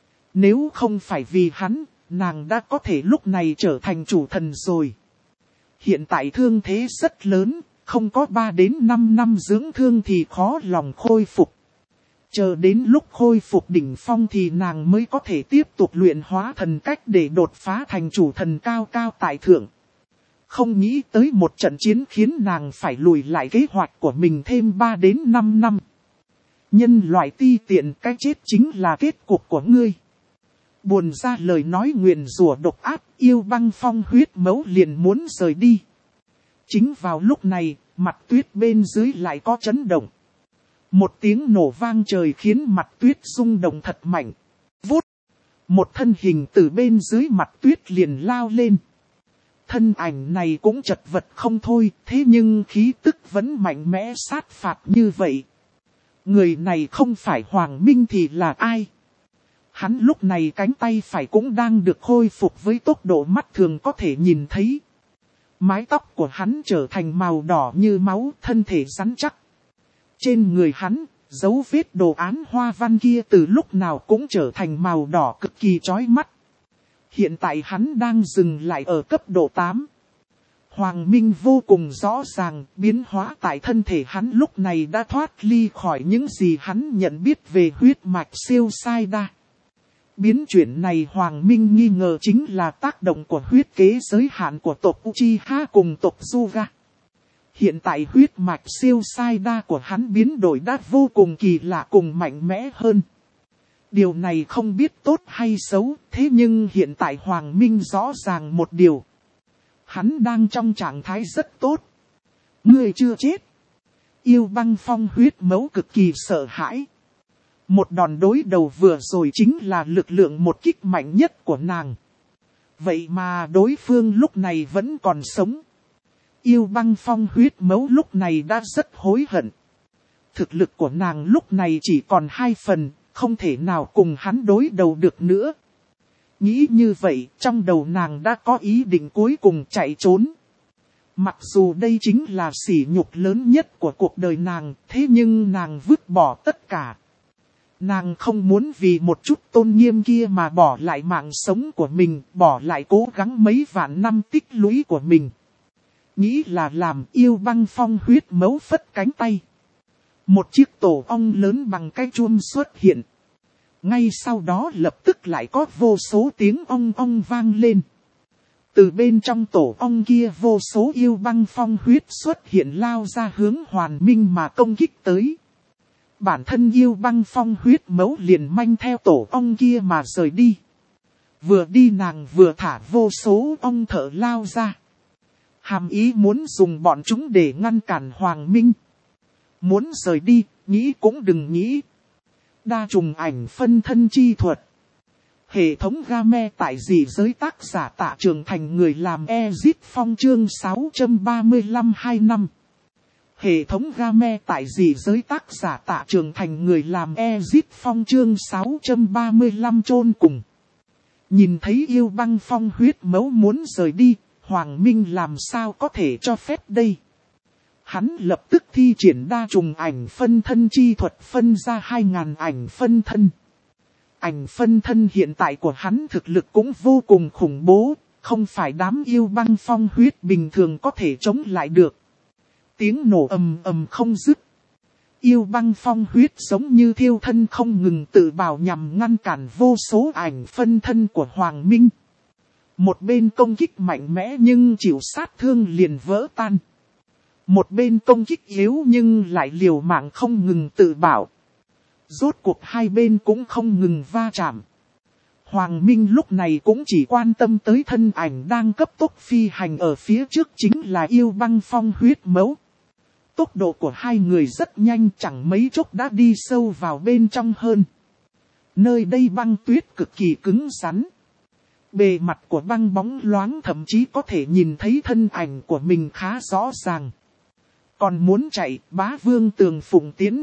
Nếu không phải vì hắn, nàng đã có thể lúc này trở thành chủ thần rồi. Hiện tại thương thế rất lớn, không có 3 đến 5 năm dưỡng thương thì khó lòng khôi phục. Chờ đến lúc khôi phục đỉnh phong thì nàng mới có thể tiếp tục luyện hóa thần cách để đột phá thành chủ thần cao cao tại thượng. Không nghĩ tới một trận chiến khiến nàng phải lùi lại kế hoạch của mình thêm 3 đến 5 năm. Nhân loại ti tiện, cái chết chính là kết cục của ngươi. Buồn ra lời nói nguyền rủa độc ác, Yêu Băng Phong huyết mẫu liền muốn rời đi. Chính vào lúc này, mặt tuyết bên dưới lại có chấn động. Một tiếng nổ vang trời khiến mặt tuyết rung động thật mạnh. Vút! Một thân hình từ bên dưới mặt tuyết liền lao lên. Thân ảnh này cũng chật vật không thôi, thế nhưng khí tức vẫn mạnh mẽ sát phạt như vậy. Người này không phải Hoàng Minh thì là ai? Hắn lúc này cánh tay phải cũng đang được khôi phục với tốc độ mắt thường có thể nhìn thấy. Mái tóc của hắn trở thành màu đỏ như máu, thân thể rắn chắc. Trên người hắn, dấu vết đồ án hoa văn kia từ lúc nào cũng trở thành màu đỏ cực kỳ chói mắt. Hiện tại hắn đang dừng lại ở cấp độ 8. Hoàng Minh vô cùng rõ ràng, biến hóa tại thân thể hắn lúc này đã thoát ly khỏi những gì hắn nhận biết về huyết mạch siêu sai đa. Biến chuyển này Hoàng Minh nghi ngờ chính là tác động của huyết kế giới hạn của tộc Uchiha cùng tộc Suga. Hiện tại huyết mạch siêu sai đa của hắn biến đổi đã vô cùng kỳ lạ cùng mạnh mẽ hơn. Điều này không biết tốt hay xấu, thế nhưng hiện tại Hoàng Minh rõ ràng một điều. Hắn đang trong trạng thái rất tốt. Ngươi chưa chết. Yêu Băng Phong huyết mẫu cực kỳ sợ hãi. Một đòn đối đầu vừa rồi chính là lực lượng một kích mạnh nhất của nàng. Vậy mà đối phương lúc này vẫn còn sống. Yêu Băng Phong huyết mẫu lúc này đã rất hối hận. Thực lực của nàng lúc này chỉ còn 2 phần, không thể nào cùng hắn đối đầu được nữa. Nghĩ như vậy, trong đầu nàng đã có ý định cuối cùng chạy trốn. Mặc dù đây chính là sỉ nhục lớn nhất của cuộc đời nàng, thế nhưng nàng vứt bỏ tất cả. Nàng không muốn vì một chút tôn nghiêm kia mà bỏ lại mạng sống của mình, bỏ lại cố gắng mấy vạn năm tích lũy của mình. Nghĩ là làm. Yêu Băng Phong huyết mẫu phất cánh tay. Một chiếc tổ ong lớn bằng cái chuông xuất hiện. Ngay sau đó lập tức lại có vô số tiếng ong ong vang lên. Từ bên trong tổ ong kia vô số yêu băng phong huyết xuất hiện lao ra hướng Hoàn Minh mà công kích tới. Bản thân yêu băng phong huyết mẫu liền manh theo tổ ong kia mà rời đi. Vừa đi nàng vừa thả vô số ong thở lao ra. Hàm ý muốn dùng bọn chúng để ngăn cản Hoàng Minh. Muốn rời đi, nghĩ cũng đừng nghĩ. Đa trùng ảnh phân thân chi thuật. Hệ thống game tại dị giới tác giả Tạ Trường Thành người làm Ezit Phong chương 635 2 năm. Hệ thống game tại dị giới tác giả Tạ Trường Thành người làm Ezit Phong chương 635 chôn cùng. Nhìn thấy yêu băng phong huyết mẫu muốn rời đi, Hoàng Minh làm sao có thể cho phép đây. Hắn lập tức thi triển đa trùng ảnh phân thân chi thuật phân ra 2000 ảnh phân thân. Ảnh phân thân hiện tại của hắn thực lực cũng vô cùng khủng bố, không phải đám yêu băng phong huyết bình thường có thể chống lại được. Tiếng nổ ầm ầm không dứt. Yêu băng phong huyết giống như thiêu thân không ngừng tự bào nhằm ngăn cản vô số ảnh phân thân của Hoàng Minh. Một bên công kích mạnh mẽ nhưng chịu sát thương liền vỡ tan. Một bên công kích yếu nhưng lại liều mạng không ngừng tự bảo. Rốt cuộc hai bên cũng không ngừng va chạm. Hoàng Minh lúc này cũng chỉ quan tâm tới thân ảnh đang cấp tốc phi hành ở phía trước chính là yêu băng phong huyết mẫu. Tốc độ của hai người rất nhanh, chẳng mấy chốc đã đi sâu vào bên trong hơn. Nơi đây băng tuyết cực kỳ cứng rắn. Bề mặt của băng bóng loáng, thậm chí có thể nhìn thấy thân ảnh của mình khá rõ ràng. Còn muốn chạy, Bá Vương Tường Phụng tiến.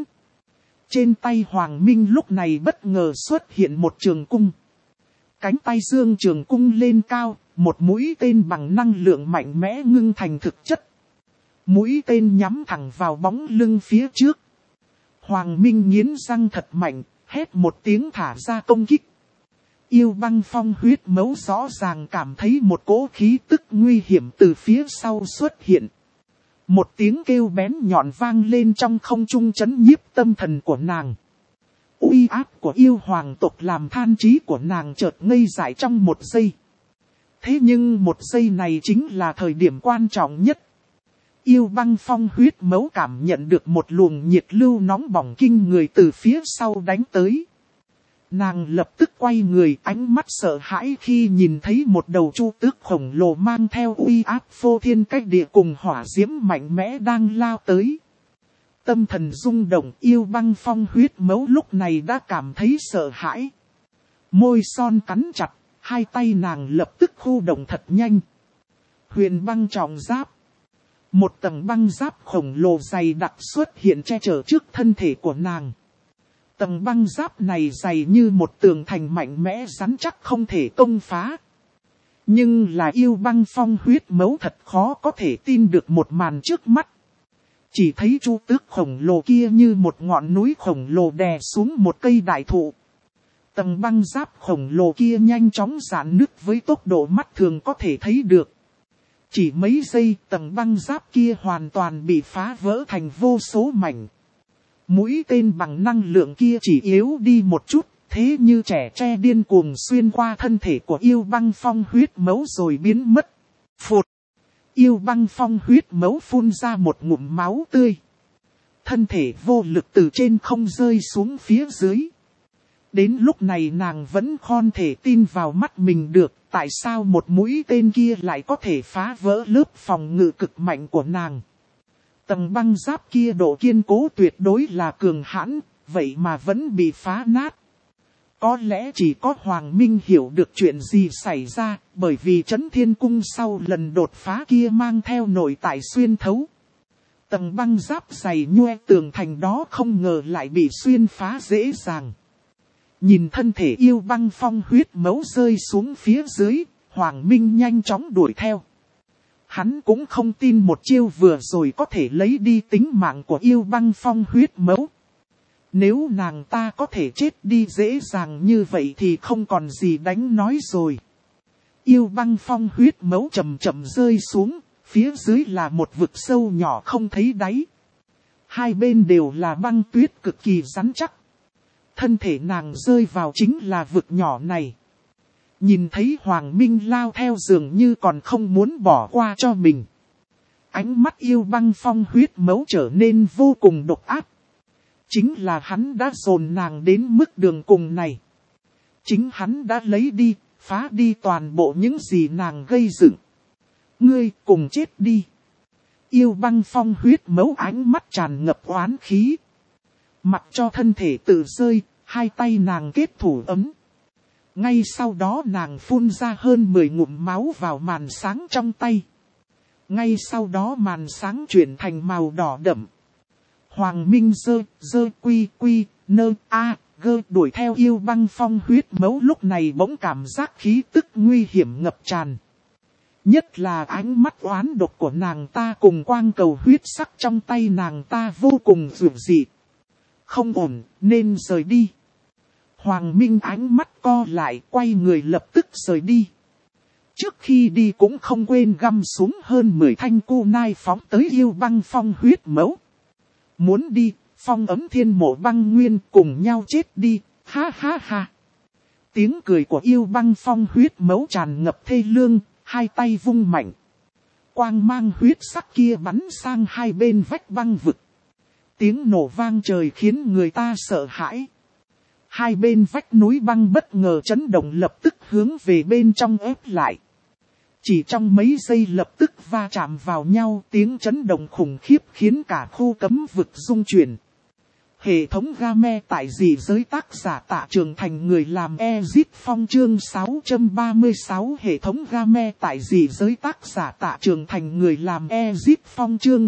Trên tay Hoàng Minh lúc này bất ngờ xuất hiện một trường cung. Cánh tay dương trường cung lên cao, một mũi tên bằng năng lượng mạnh mẽ ngưng thành thực chất. Mũi tên nhắm thẳng vào bóng lưng phía trước. Hoàng Minh nghiến răng thật mạnh, hét một tiếng thả ra công kích. Yêu băng phong huyết mẫu rõ ràng cảm thấy một cỗ khí tức nguy hiểm từ phía sau xuất hiện. Một tiếng kêu bén nhọn vang lên trong không trung chấn nhiếp tâm thần của nàng. Uy áp của yêu hoàng tộc làm than trí của nàng chợt ngây dại trong một giây. Thế nhưng một giây này chính là thời điểm quan trọng nhất. Yêu băng phong huyết mẫu cảm nhận được một luồng nhiệt lưu nóng bỏng kinh người từ phía sau đánh tới. Nàng lập tức quay người, ánh mắt sợ hãi khi nhìn thấy một đầu chu tước khổng lồ mang theo uy áp phô thiên cách địa cùng hỏa diễm mạnh mẽ đang lao tới. Tâm thần rung động, yêu băng phong huyết mẫu lúc này đã cảm thấy sợ hãi. Môi son cắn chặt, hai tay nàng lập tức khu động thật nhanh. Huyền băng trọng giáp. Một tầng băng giáp khổng lồ dày đặc xuất hiện che chở trước thân thể của nàng. Tầng băng giáp này dày như một tường thành mạnh mẽ rắn chắc không thể công phá. Nhưng là yêu băng phong huyết mẫu thật khó có thể tin được một màn trước mắt. Chỉ thấy chu tước khổng lồ kia như một ngọn núi khổng lồ đè xuống một cây đại thụ. Tầng băng giáp khổng lồ kia nhanh chóng rạn nứt với tốc độ mắt thường có thể thấy được. Chỉ mấy giây tầng băng giáp kia hoàn toàn bị phá vỡ thành vô số mảnh. Mũi tên bằng năng lượng kia chỉ yếu đi một chút, thế như trẻ tre điên cuồng xuyên qua thân thể của yêu băng phong huyết mẫu rồi biến mất. Phụt! Yêu băng phong huyết mẫu phun ra một ngụm máu tươi. Thân thể vô lực từ trên không rơi xuống phía dưới. Đến lúc này nàng vẫn không thể tin vào mắt mình được, tại sao một mũi tên kia lại có thể phá vỡ lớp phòng ngự cực mạnh của nàng. Tầng băng giáp kia độ kiên cố tuyệt đối là cường hãn, vậy mà vẫn bị phá nát. Có lẽ chỉ có Hoàng Minh hiểu được chuyện gì xảy ra, bởi vì Chấn Thiên Cung sau lần đột phá kia mang theo nội tại xuyên thấu. Tầng băng giáp dày nhoe tường thành đó không ngờ lại bị xuyên phá dễ dàng. Nhìn thân thể yêu băng phong huyết mẫu rơi xuống phía dưới, Hoàng Minh nhanh chóng đuổi theo. Hắn cũng không tin một chiêu vừa rồi có thể lấy đi tính mạng của yêu băng phong huyết mẫu. Nếu nàng ta có thể chết đi dễ dàng như vậy thì không còn gì đánh nói rồi. Yêu băng phong huyết mẫu chậm chậm rơi xuống, phía dưới là một vực sâu nhỏ không thấy đáy. Hai bên đều là băng tuyết cực kỳ rắn chắc. Thân thể nàng rơi vào chính là vực nhỏ này. Nhìn thấy Hoàng Minh lao theo dường như còn không muốn bỏ qua cho mình. Ánh mắt yêu băng phong huyết mấu trở nên vô cùng độc ác. Chính là hắn đã dồn nàng đến mức đường cùng này. Chính hắn đã lấy đi, phá đi toàn bộ những gì nàng gây dựng. Ngươi cùng chết đi. Yêu băng phong huyết mấu ánh mắt tràn ngập oán khí. Mặc cho thân thể tự rơi, hai tay nàng kết thủ ấm. Ngay sau đó nàng phun ra hơn 10 ngụm máu vào màn sáng trong tay. Ngay sau đó màn sáng chuyển thành màu đỏ đậm. Hoàng Minh dơ quy nơ a gơ đuổi theo yêu băng phong huyết mấu lúc này bỗng cảm giác khí tức nguy hiểm ngập tràn. Nhất là ánh mắt oán độc của nàng ta cùng quang cầu huyết sắc trong tay nàng ta vô cùng dữ dị. Không ổn, nên rời đi. Hoàng Minh ánh mắt co lại, quay người lập tức rời đi. Trước khi đi cũng không quên găm xuống hơn 10 thanh cu nai phóng tới yêu băng phong huyết mấu. Muốn đi, phong ấm thiên mộ băng nguyên cùng nhau chết đi, ha ha ha. Tiếng cười của yêu băng phong huyết mấu tràn ngập thê lương, hai tay vung mạnh. Quang mang huyết sắc kia bắn sang hai bên vách băng vực. Tiếng nổ vang trời khiến người ta sợ hãi. Hai bên vách núi băng bất ngờ chấn động lập tức hướng về bên trong ép lại. Chỉ trong mấy giây lập tức va chạm vào nhau, tiếng chấn động khủng khiếp khiến cả khu cấm vực rung chuyển. Hệ thống game tại dị giới tác giả Tạ Trường Thành người làm Exit Phong chương 636. Hệ thống game tại dị giới tác giả Tạ Trường Thành người làm Exit Phong chương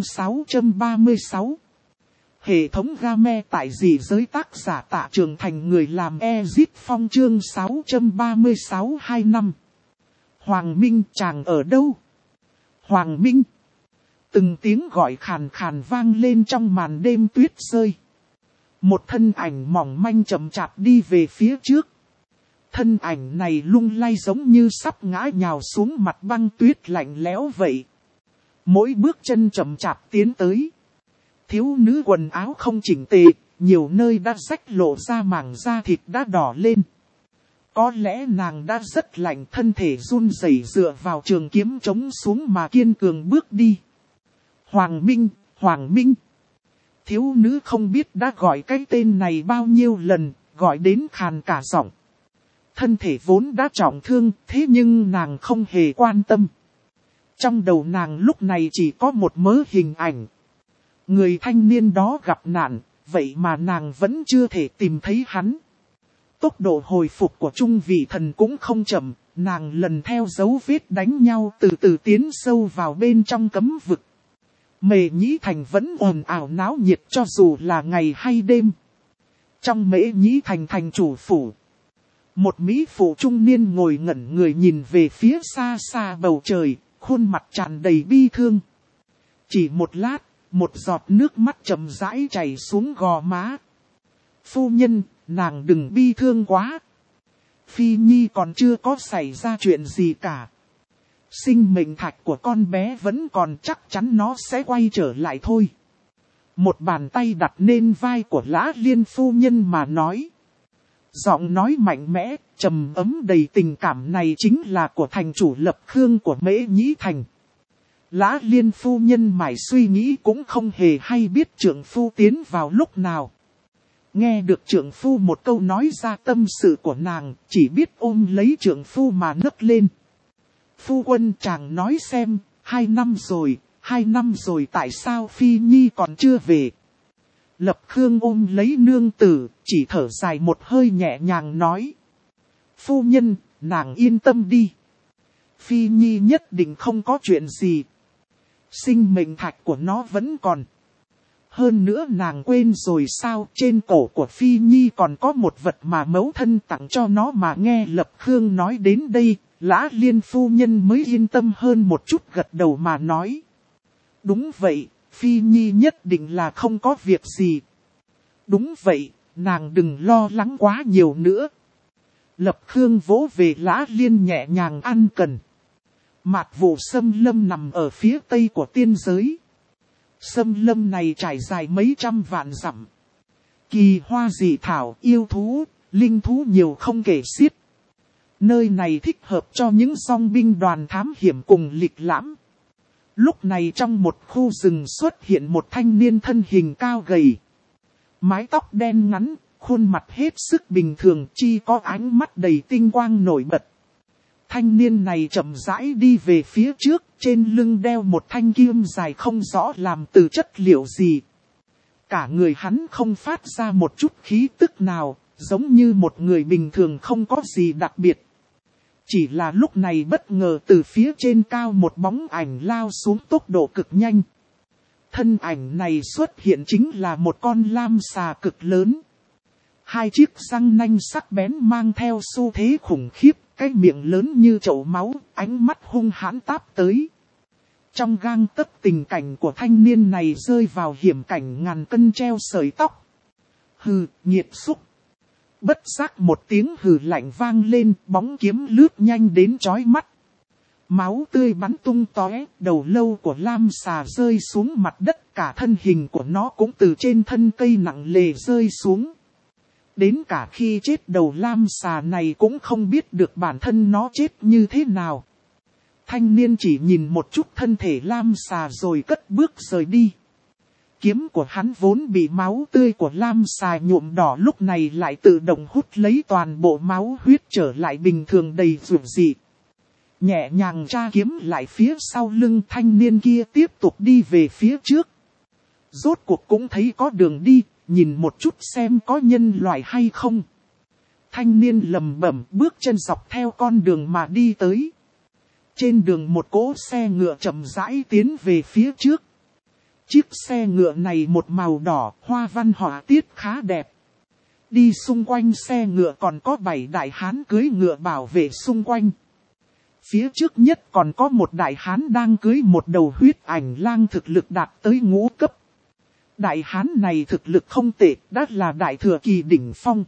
636. Hệ thống game tại dị giới tác giả Tạ Trường Thành người làm Exit Phong chương 636 2 năm. Hoàng Minh chàng ở đâu? Hoàng Minh. Từng tiếng gọi khàn khàn vang lên trong màn đêm tuyết rơi. Một thân ảnh mỏng manh chậm chạp đi về phía trước. Thân ảnh này lung lay giống như sắp ngã nhào xuống mặt băng tuyết lạnh lẽo vậy. Mỗi bước chân chậm chạp tiến tới. Thiếu nữ quần áo không chỉnh tề, nhiều nơi đã rách lộ ra mảng da thịt đã đỏ lên. Có lẽ nàng đã rất lạnh, thân thể run rẩy dựa vào trường kiếm chống xuống mà kiên cường bước đi. Hoàng Minh, Hoàng Minh. Thiếu nữ không biết đã gọi cái tên này bao nhiêu lần, gọi đến khàn cả giọng. Thân thể vốn đã trọng thương, thế nhưng nàng không hề quan tâm. Trong đầu nàng lúc này chỉ có một mớ hình ảnh. Người thanh niên đó gặp nạn, vậy mà nàng vẫn chưa thể tìm thấy hắn. Tốc độ hồi phục của Trung Vị Thần cũng không chậm, nàng lần theo dấu vết đánh nhau từ từ tiến sâu vào bên trong cấm vực. Mễ Nhĩ Thành vẫn ồn ào náo nhiệt cho dù là ngày hay đêm. Trong Mễ Nhĩ Thành thành chủ phủ, một mỹ phụ trung niên ngồi ngẩn người nhìn về phía xa xa bầu trời, khuôn mặt tràn đầy bi thương. Chỉ một lát, một giọt nước mắt chậm rãi chảy xuống gò má. Phu nhân, nàng đừng bi thương quá. Phi Nhi còn chưa có xảy ra chuyện gì cả. Sinh mệnh thạch của con bé vẫn còn, chắc chắn nó sẽ quay trở lại thôi. Một bàn tay đặt lên vai của Lã Liên phu nhân mà nói. Giọng nói mạnh mẽ, trầm ấm đầy tình cảm này chính là của thành chủ Lập Khương của Mễ Nhĩ Thành. Lã Liên phu nhân mải suy nghĩ cũng không hề hay biết trượng phu tiến vào lúc nào. Nghe được trượng phu một câu nói ra tâm sự của nàng, chỉ biết ôm lấy trượng phu mà nấc lên. Phu quân, chàng nói xem, 2 năm rồi tại sao Phi Nhi còn chưa về? Lập Khương ôm lấy nương tử, chỉ thở dài một hơi nhẹ nhàng nói. Phu nhân, nàng yên tâm đi. Phi Nhi nhất định không có chuyện gì. Sinh mệnh thạch của nó vẫn còn. Hơn nữa nàng quên rồi sao, trên cổ của Phi Nhi còn có một vật mà mẫu thân tặng cho nó mà. Nghe Lập Khương nói đến đây, Lã Liên phu nhân mới yên tâm hơn một chút, gật đầu mà nói. Đúng vậy, Phi Nhi nhất định là không có việc gì. Đúng vậy, nàng đừng lo lắng quá nhiều nữa. Lập Khương vỗ về Lã Liên nhẹ nhàng ân cần. Mạt Vụ Xâm Lâm nằm ở phía tây của tiên giới. Xâm lâm này trải dài mấy trăm vạn dặm. Kỳ hoa dị thảo, yêu thú, linh thú nhiều không kể xiết. Nơi này thích hợp cho những dòng binh đoàn thám hiểm cùng lịch lãm. Lúc này trong một khu rừng xuất hiện một thanh niên thân hình cao gầy. Mái tóc đen ngắn, khuôn mặt hết sức bình thường, chỉ có ánh mắt đầy tinh quang nổi bật. Thanh niên này chậm rãi đi về phía trước, trên lưng đeo một thanh kiếm dài không rõ làm từ chất liệu gì. Cả người hắn không phát ra một chút khí tức nào, giống như một người bình thường không có gì đặc biệt. Chỉ là lúc này bất ngờ từ phía trên cao một bóng ảnh lao xuống tốc độ cực nhanh. Thân ảnh này xuất hiện chính là một con lam xà cực lớn. Hai chiếc răng nanh sắc bén mang theo xu thế khủng khiếp, cái miệng lớn như chậu máu, ánh mắt hung hãn táp tới. Trong gang tấc tình cảnh của thanh niên này rơi vào hiểm cảnh ngàn cân treo sợi tóc. Hừ, nhiệt xúc. Bất giác một tiếng hừ lạnh vang lên, bóng kiếm lướt nhanh đến chói mắt. Máu tươi bắn tung tóe, đầu lâu của lam xà rơi xuống mặt đất, cả thân hình của nó cũng từ trên thân cây nặng lề rơi xuống. Đến cả khi chết đầu lam xà này cũng không biết được bản thân nó chết như thế nào. Thanh niên chỉ nhìn một chút thân thể lam xà rồi cất bước rời đi. Kiếm của hắn vốn bị máu tươi của lam xà nhuộm đỏ lúc này lại tự động hút lấy toàn bộ máu huyết trở lại bình thường đầy rủi dị. Nhẹ nhàng tra kiếm lại phía sau lưng, thanh niên kia tiếp tục đi về phía trước. Rốt cuộc cũng thấy có đường đi, nhìn một chút xem có nhân loại hay không. Thanh niên lẩm bẩm bước chân dọc theo con đường mà đi tới. Trên đường một cỗ xe ngựa chậm rãi tiến về phía trước. Chiếc xe ngựa này một màu đỏ, hoa văn họa tiết khá đẹp. Đi xung quanh xe ngựa còn có 7 đại hán cưỡi ngựa bảo vệ xung quanh. Phía trước nhất còn có một đại hán đang cưỡi một đầu huyết ảnh lang thực lực đạt tới ngũ cấp. Đại hán này thực lực không tệ, đã là đại thừa kỳ đỉnh phong.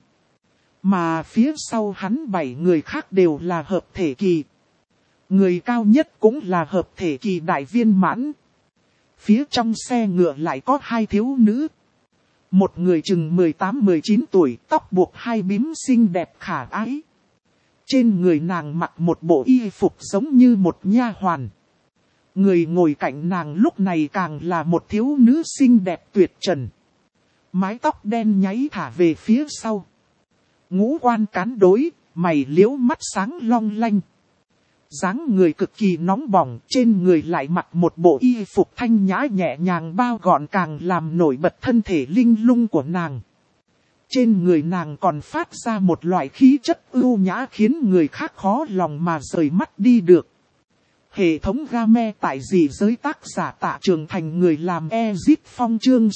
Mà phía sau hắn 7 người khác đều là hợp thể kỳ. Người cao nhất cũng là hợp thể kỳ đại viên mãn. Phía trong xe ngựa lại có 2 thiếu nữ. Một người chừng 18-19 tuổi, tóc buộc 2 bím xinh đẹp khả ái. Trên người nàng mặc một bộ y phục giống như một nha hoàn. Người ngồi cạnh nàng lúc này càng là một thiếu nữ xinh đẹp tuyệt trần. Mái tóc đen nháy thả về phía sau. Ngũ quan cán đối, mày liễu mắt sáng long lanh. Dáng người cực kỳ nóng bỏng, trên người lại mặc một bộ y phục thanh nhã nhẹ nhàng bao gọn càng làm nổi bật thân thể linh lung của nàng. Trên người nàng còn phát ra một loại khí chất ưu nhã khiến người khác khó lòng mà rời mắt đi được. Hệ thống game tại dị giới tác giả Tạ Trường Thành, người làm Ezit Phong chương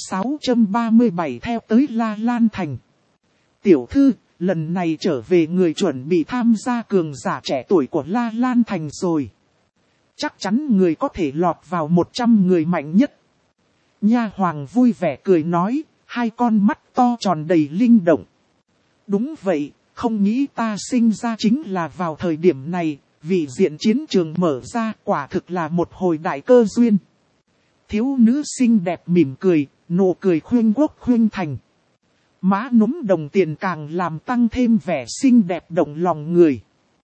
637 theo tới La Lan Thành. Tiểu thư, lần này trở về người chuẩn bị tham gia cường giả trẻ tuổi của La Lan Thành rồi. Chắc chắn người có thể lọt vào 100 người mạnh nhất. Nha hoàng vui vẻ cười nói, 2 con mắt to tròn đầy linh động. Đúng vậy, không nghĩ ta sinh ra chính là vào thời điểm này, vị diện chiến trường mở ra quả thực là một hồi đại cơ duyên. Thiếu nữ xinh đẹp mỉm cười, nụ cười khuyên quốc khuyên thành. Má núm đồng tiền càng làm tăng thêm vẻ xinh đẹp động lòng người.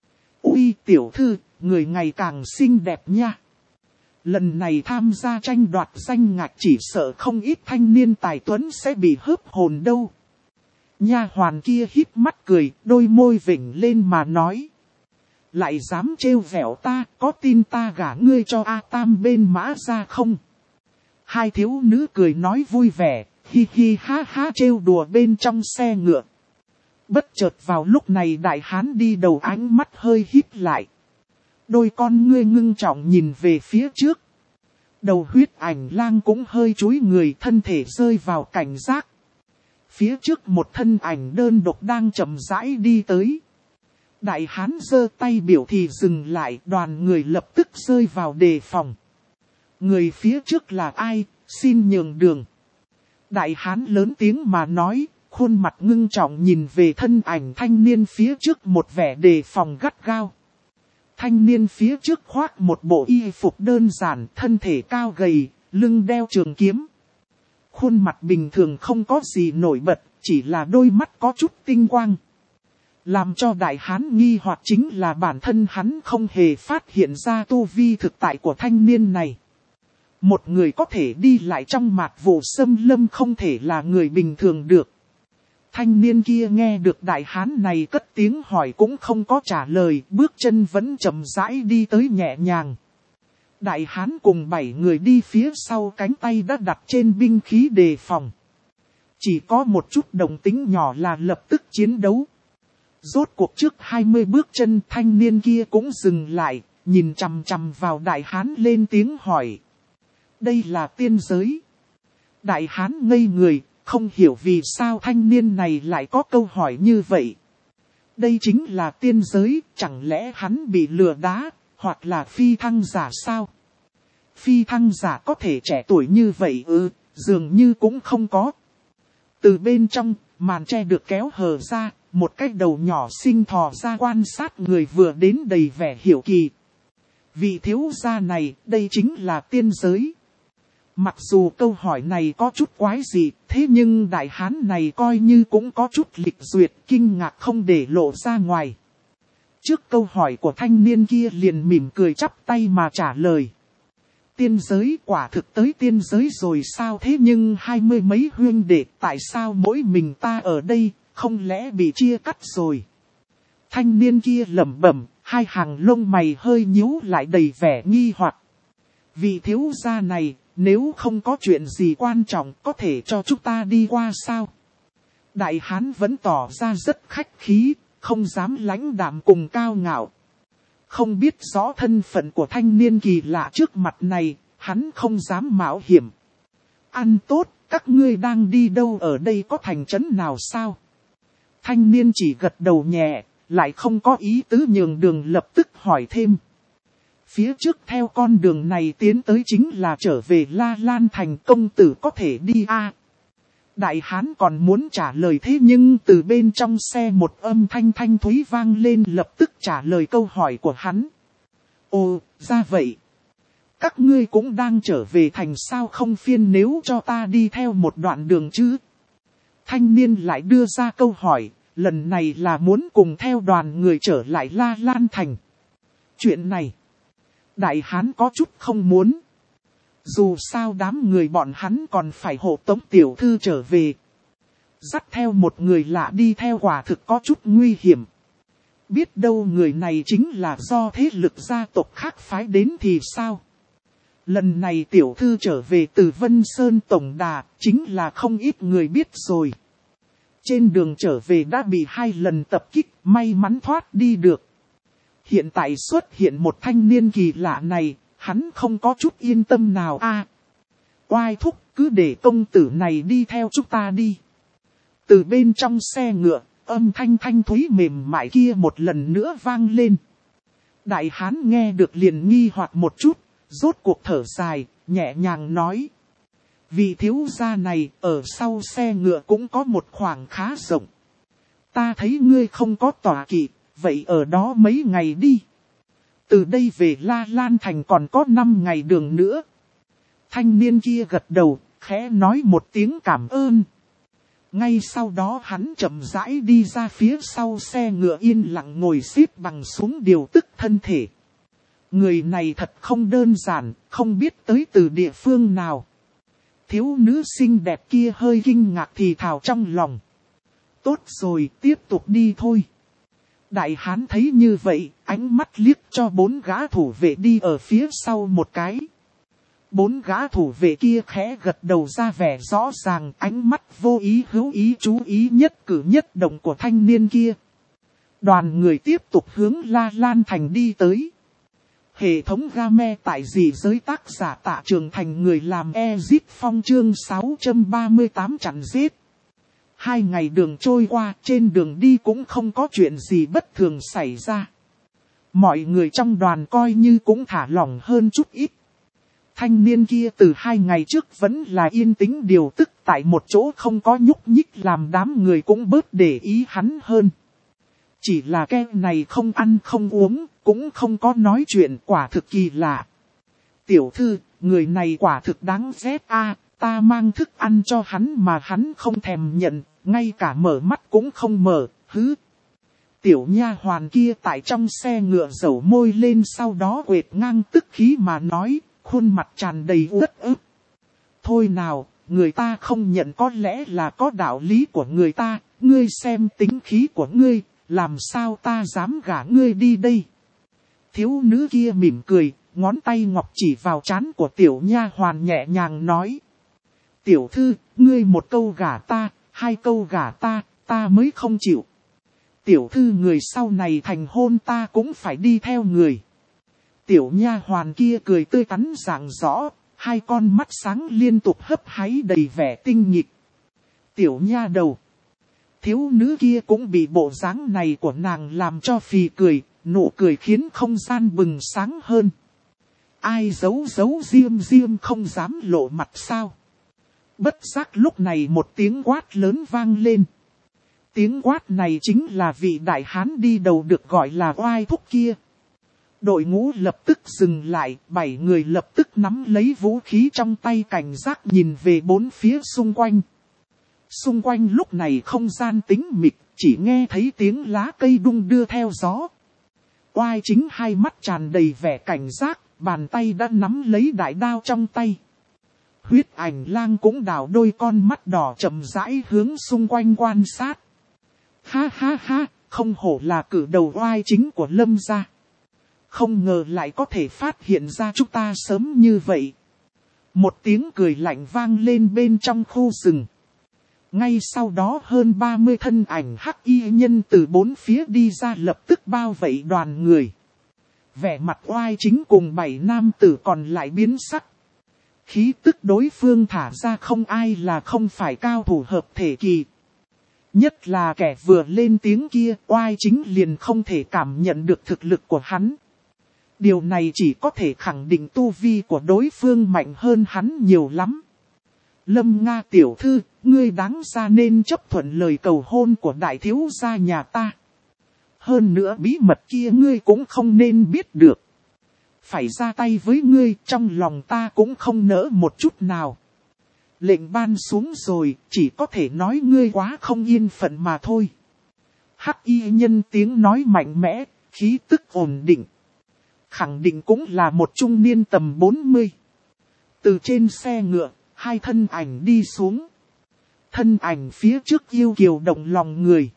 Ui tiểu thư, người ngày càng xinh đẹp nha. Lần này tham gia tranh đoạt danh ngạch chỉ sợ không ít thanh niên tài tuấn sẽ bị hớp hồn đâu. Nha hoàn kia híp mắt cười, đôi môi vểnh lên mà nói. Lại dám trêu vẻo ta, có tin ta gả ngươi cho A Tam bên Mã Gia không? 2 thiếu nữ cười nói vui vẻ, hi hi ha ha trêu đùa bên trong xe ngựa. Bất chợt vào lúc này đại hán đi đầu ánh mắt hơi híp lại. Đôi con ngươi ngưng trọng nhìn về phía trước. Đầu huyết ảnh lang cũng hơi chúi người, thân thể rơi vào cảnh giác. Phía trước một thân ảnh đơn độc đang chậm rãi đi tới. Đại hán giơ tay biểu thì dừng lại, đoàn người lập tức rơi vào đề phòng. Người phía trước là ai, xin nhường đường. Đại hán lớn tiếng mà nói, khuôn mặt ngưng trọng nhìn về thân ảnh thanh niên phía trước một vẻ đề phòng gắt gao. Thanh niên phía trước khoác một bộ y phục đơn giản, thân thể cao gầy, lưng đeo trường kiếm. Khuôn mặt bình thường không có gì nổi bật, chỉ là đôi mắt có chút tinh quang. Làm cho đại hán nghi hoặc chính là bản thân hắn không hề phát hiện ra tu vi thực tại của thanh niên này. Một người có thể đi lại trong mạc vụ xâm lâm không thể là người bình thường được. Thanh niên kia nghe được đại hán này cất tiếng hỏi cũng không có trả lời, bước chân vẫn chậm rãi đi tới nhẹ nhàng. Đại hán cùng 7 người đi phía sau, cánh tay đã đặt trên binh khí đề phòng. Chỉ có một chút động tĩnh nhỏ là lập tức chiến đấu. Rốt cuộc trước 20 bước chân, thanh niên kia cũng dừng lại, nhìn chằm chằm vào đại hán lên tiếng hỏi. Đây là tiên giới. Đại hán ngây người, không hiểu vì sao thanh niên này lại có câu hỏi như vậy. Đây chính là tiên giới, chẳng lẽ hắn bị lừa đá, hoặc là phi thăng giả sao? Phi thăng giả có thể trẻ tuổi như vậy dường như cũng không có. Từ bên trong, màn tre được kéo hở ra, một cái đầu nhỏ xinh thò ra quan sát người vừa đến đầy vẻ hiểu kỳ. Vị thiếu gia này, đây chính là tiên giới. Mặc dù câu hỏi này có chút quái dị, thế nhưng đại hán này coi như cũng có chút lịch duyệt, kinh ngạc không để lộ ra ngoài. Trước câu hỏi của thanh niên kia liền mỉm cười chắp tay mà trả lời. Tiên giới, quả thực tới tiên giới rồi sao, thế nhưng 20 mấy huynh đệ, tại sao mỗi mình ta ở đây, không lẽ bị chia cắt rồi? Thanh niên kia lẩm bẩm, hai hàng lông mày hơi nhíu lại đầy vẻ nghi hoặc. Vị thiếu gia này, nếu không có chuyện gì quan trọng, có thể cho chúng ta đi qua sao? Đại hán vẫn tỏ ra rất khách khí, không dám lãnh đạm cùng cao ngạo. Không biết rõ thân phận của thanh niên kỳ lạ trước mặt này, hắn không dám mạo hiểm. Ăn tốt, các ngươi đang đi đâu, ở đây có thành trấn nào sao? Thanh niên chỉ gật đầu nhẹ, lại không có ý tứ nhường đường, lập tức hỏi thêm. Phía trước theo con đường này tiến tới chính là trở về La Lan Thành, công tử có thể đi à? Đại hán còn muốn trả lời thế nhưng từ bên trong xe một âm thanh thanh thúy vang lên, lập tức trả lời câu hỏi của hắn. Ồ, ra vậy. Các ngươi cũng đang trở về thành sao, không phiền nếu cho ta đi theo một đoạn đường chứ? Thanh niên lại đưa ra câu hỏi, lần này là muốn cùng theo đoàn người trở lại La Lan Thành. Chuyện này, đại hán có chút không muốn. Dù sao đám người bọn hắn còn phải hộ tống tiểu thư trở về. Dắt theo một người lạ đi theo quả thực có chút nguy hiểm. Biết đâu người này chính là do thế lực gia tộc khác phái đến thì sao? Lần này tiểu thư trở về từ Vân Sơn Tổng Đà, chính là không ít người biết rồi. Trên đường trở về đã bị 2 lần tập kích, may mắn thoát đi được. Hiện tại xuất hiện một thanh niên kỳ lạ này, hắn không có chút yên tâm nào a. Oai thúc, cứ để công tử này đi theo chúng ta đi. Từ bên trong xe ngựa, âm thanh thanh thúy mềm mại kia một lần nữa vang lên. Đại hán nghe được liền nghi hoặc một chút, rốt cuộc thở dài, nhẹ nhàng nói. Vị thiếu gia này, ở sau xe ngựa cũng có một khoảng khá rộng. Ta thấy ngươi không có tọa kỵ, vậy ở đó mấy ngày đi. Từ đây về La Lan Thành còn có 5 ngày đường nữa. Thanh niên kia gật đầu, khẽ nói một tiếng cảm ơn. Ngay sau đó hắn chậm rãi đi ra phía sau xe ngựa, yên lặng ngồi xếp bằng xuống điều tức thân thể. Người này thật không đơn giản, không biết tới từ địa phương nào. Thiếu nữ xinh đẹp kia hơi kinh ngạc thì thào trong lòng. Tốt rồi, tiếp tục đi thôi. Đại hán thấy như vậy, ánh mắt liếc cho 4 gã thủ vệ đi ở phía sau một cái. 4 gã thủ vệ kia khẽ gật đầu ra vẻ rõ ràng, ánh mắt vô ý hữu ý chú ý nhất cử nhất động của thanh niên kia. Đoàn người tiếp tục hướng La Lan Thành đi tới. Hệ thống game tại dị giới, tác giả Tạ Trường Thành, người làm Ezit Phong, chương 638 chặn giết. 2 ngày đường trôi qua, trên đường đi cũng không có chuyện gì bất thường xảy ra. Mọi người trong đoàn coi như cũng thả lỏng hơn chút ít. Thanh niên kia từ 2 ngày trước vẫn là yên tĩnh điều tức tại một chỗ không có nhúc nhích, làm đám người cũng bớt để ý hắn hơn. Chỉ là cái này không ăn không uống, cũng không có nói chuyện, quả thực kỳ lạ. Tiểu thư, người này quả thực đáng ghét a, ta mang thức ăn cho hắn mà hắn không thèm nhận, ngay cả mở mắt cũng không mở, hứ. Tiểu nha hoàn kia tại trong xe ngựa dầu môi lên, sau đó quệt ngang tức khí mà nói, khuôn mặt tràn đầy uất ức. Thôi nào, người ta không nhận có lẽ là có đạo lý của người ta, ngươi xem tính khí của ngươi, làm sao ta dám gả ngươi đi đây. Thiếu nữ kia mỉm cười, ngón tay ngọc chỉ vào trán của tiểu nha hoàn nhẹ nhàng nói. Tiểu thư, ngươi một câu gả ta, hai câu gả ta, ta mới không chịu. Tiểu thư người sau này thành hôn ta cũng phải đi theo người. Tiểu nha hoàn kia cười tươi tắn rạng rõ, hai con mắt sáng liên tục hấp háy đầy vẻ tinh nghịch. Tiểu nha đầu. Thiếu nữ kia cũng bị bộ dáng này của nàng làm cho phì cười, nụ cười khiến không gian bừng sáng hơn. Ai giấu diêm không dám lộ mặt sao. Bất giác lúc này một tiếng quát lớn vang lên. Tiếng quát này chính là vị đại hán đi đầu được gọi là oai thúc kia. Đội ngũ lập tức dừng lại, 7 người lập tức nắm lấy vũ khí trong tay cảnh giác nhìn về bốn phía xung quanh. Xung quanh lúc này không gian tĩnh mịch, chỉ nghe thấy tiếng lá cây đung đưa theo gió. Oai chính hai mắt tràn đầy vẻ cảnh giác, bàn tay đã nắm lấy đại đao trong tay. Huyết ảnh lang cũng đảo đôi con mắt đỏ chậm rãi hướng xung quanh quan sát. Ha ha ha, không hổ là cử đầu oai chính của Lâm gia. Không ngờ lại có thể phát hiện ra chúng ta sớm như vậy. Một tiếng cười lạnh vang lên bên trong khu rừng. Ngay sau đó hơn 30 thân ảnh hắc y nhân từ bốn phía đi ra lập tức bao vây đoàn người. Vẻ mặt oai chính cùng 7 nam tử còn lại biến sắc. Khí tức đối phương thả ra không ai là không phải cao thủ hợp thể kỳ. Nhất là kẻ vừa lên tiếng kia, oai chính liền không thể cảm nhận được thực lực của hắn. Điều này chỉ có thể khẳng định tu vi của đối phương mạnh hơn hắn nhiều lắm. Lâm Nga tiểu thư, ngươi đáng ra nên chấp thuận lời cầu hôn của đại thiếu gia nhà ta. Hơn nữa bí mật kia ngươi cũng không nên biết được. Phải ra tay với ngươi, trong lòng ta cũng không nỡ một chút nào. Lệnh ban xuống rồi, chỉ có thể nói ngươi quá không yên phận mà thôi. Hắc y nhân tiếng nói mạnh mẽ, khí tức ổn định. Khẳng định cũng là một trung niên tầm 40. Từ trên xe ngựa, hai thân ảnh đi xuống. Thân ảnh phía trước yêu kiều động lòng người.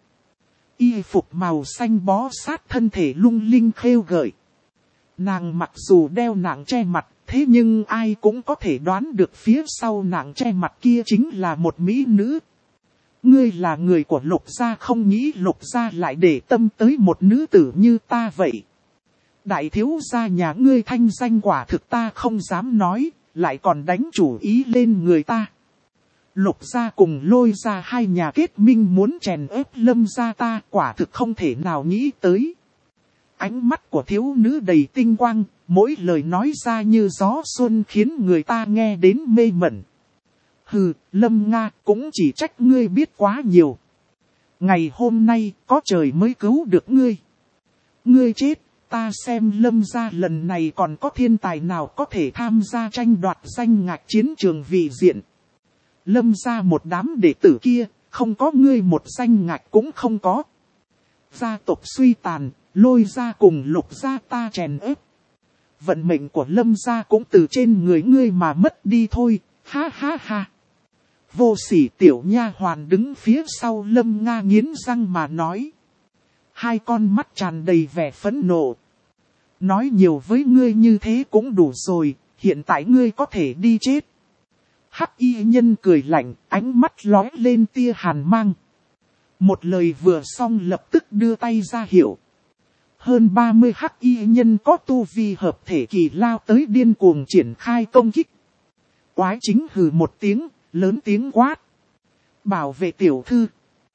Y phục màu xanh bó sát thân thể lung linh khêu gợi. Nàng mặc dù đeo nạng che mặt, thế nhưng ai cũng có thể đoán được phía sau nạng che mặt kia chính là một mỹ nữ. Ngươi là người của Lục gia, không nghĩ Lục gia lại để tâm tới một nữ tử như ta vậy. Đại thiếu gia nhà ngươi thanh danh quả thực ta không dám nói, lại còn đánh chủ ý lên người ta. Lục gia cùng Lôi gia hai nhà kết minh muốn chèn ép Lâm gia ta, quả thực không thể nào nghĩ tới. Ánh mắt của thiếu nữ đầy tinh quang, mỗi lời nói ra như gió xuân khiến người ta nghe đến mê mẩn. Hừ, Lâm Nga, cũng chỉ trách ngươi biết quá nhiều. Ngày hôm nay, có trời mới cứu được ngươi. Ngươi chết, ta xem Lâm gia lần này còn có thiên tài nào có thể tham gia tranh đoạt danh ngạch chiến trường vị diện. Lâm gia một đám đệ tử kia, không có ngươi một danh ngạch cũng không có. Gia tộc suy tàn, Lôi gia cùng Lục gia ta chèn ép. Vận mệnh của Lâm gia cũng từ trên người ngươi mà mất đi thôi, ha ha ha. Vô sỉ tiểu nha hoàn đứng phía sau Lâm Nga nghiến răng mà nói. Hai con mắt tràn đầy vẻ phẫn nộ. Nói nhiều với ngươi như thế cũng đủ rồi, hiện tại ngươi có thể đi chết. Hắc y nhân cười lạnh, ánh mắt lóe lên tia hàn mang. Một lời vừa xong lập tức đưa tay ra hiệu. Hơn 30 hắc y nhân có tu vi hợp thể kỳ lao tới điên cuồng triển khai công kích. Quái chính hừ một tiếng, lớn tiếng quát. Bảo vệ tiểu thư.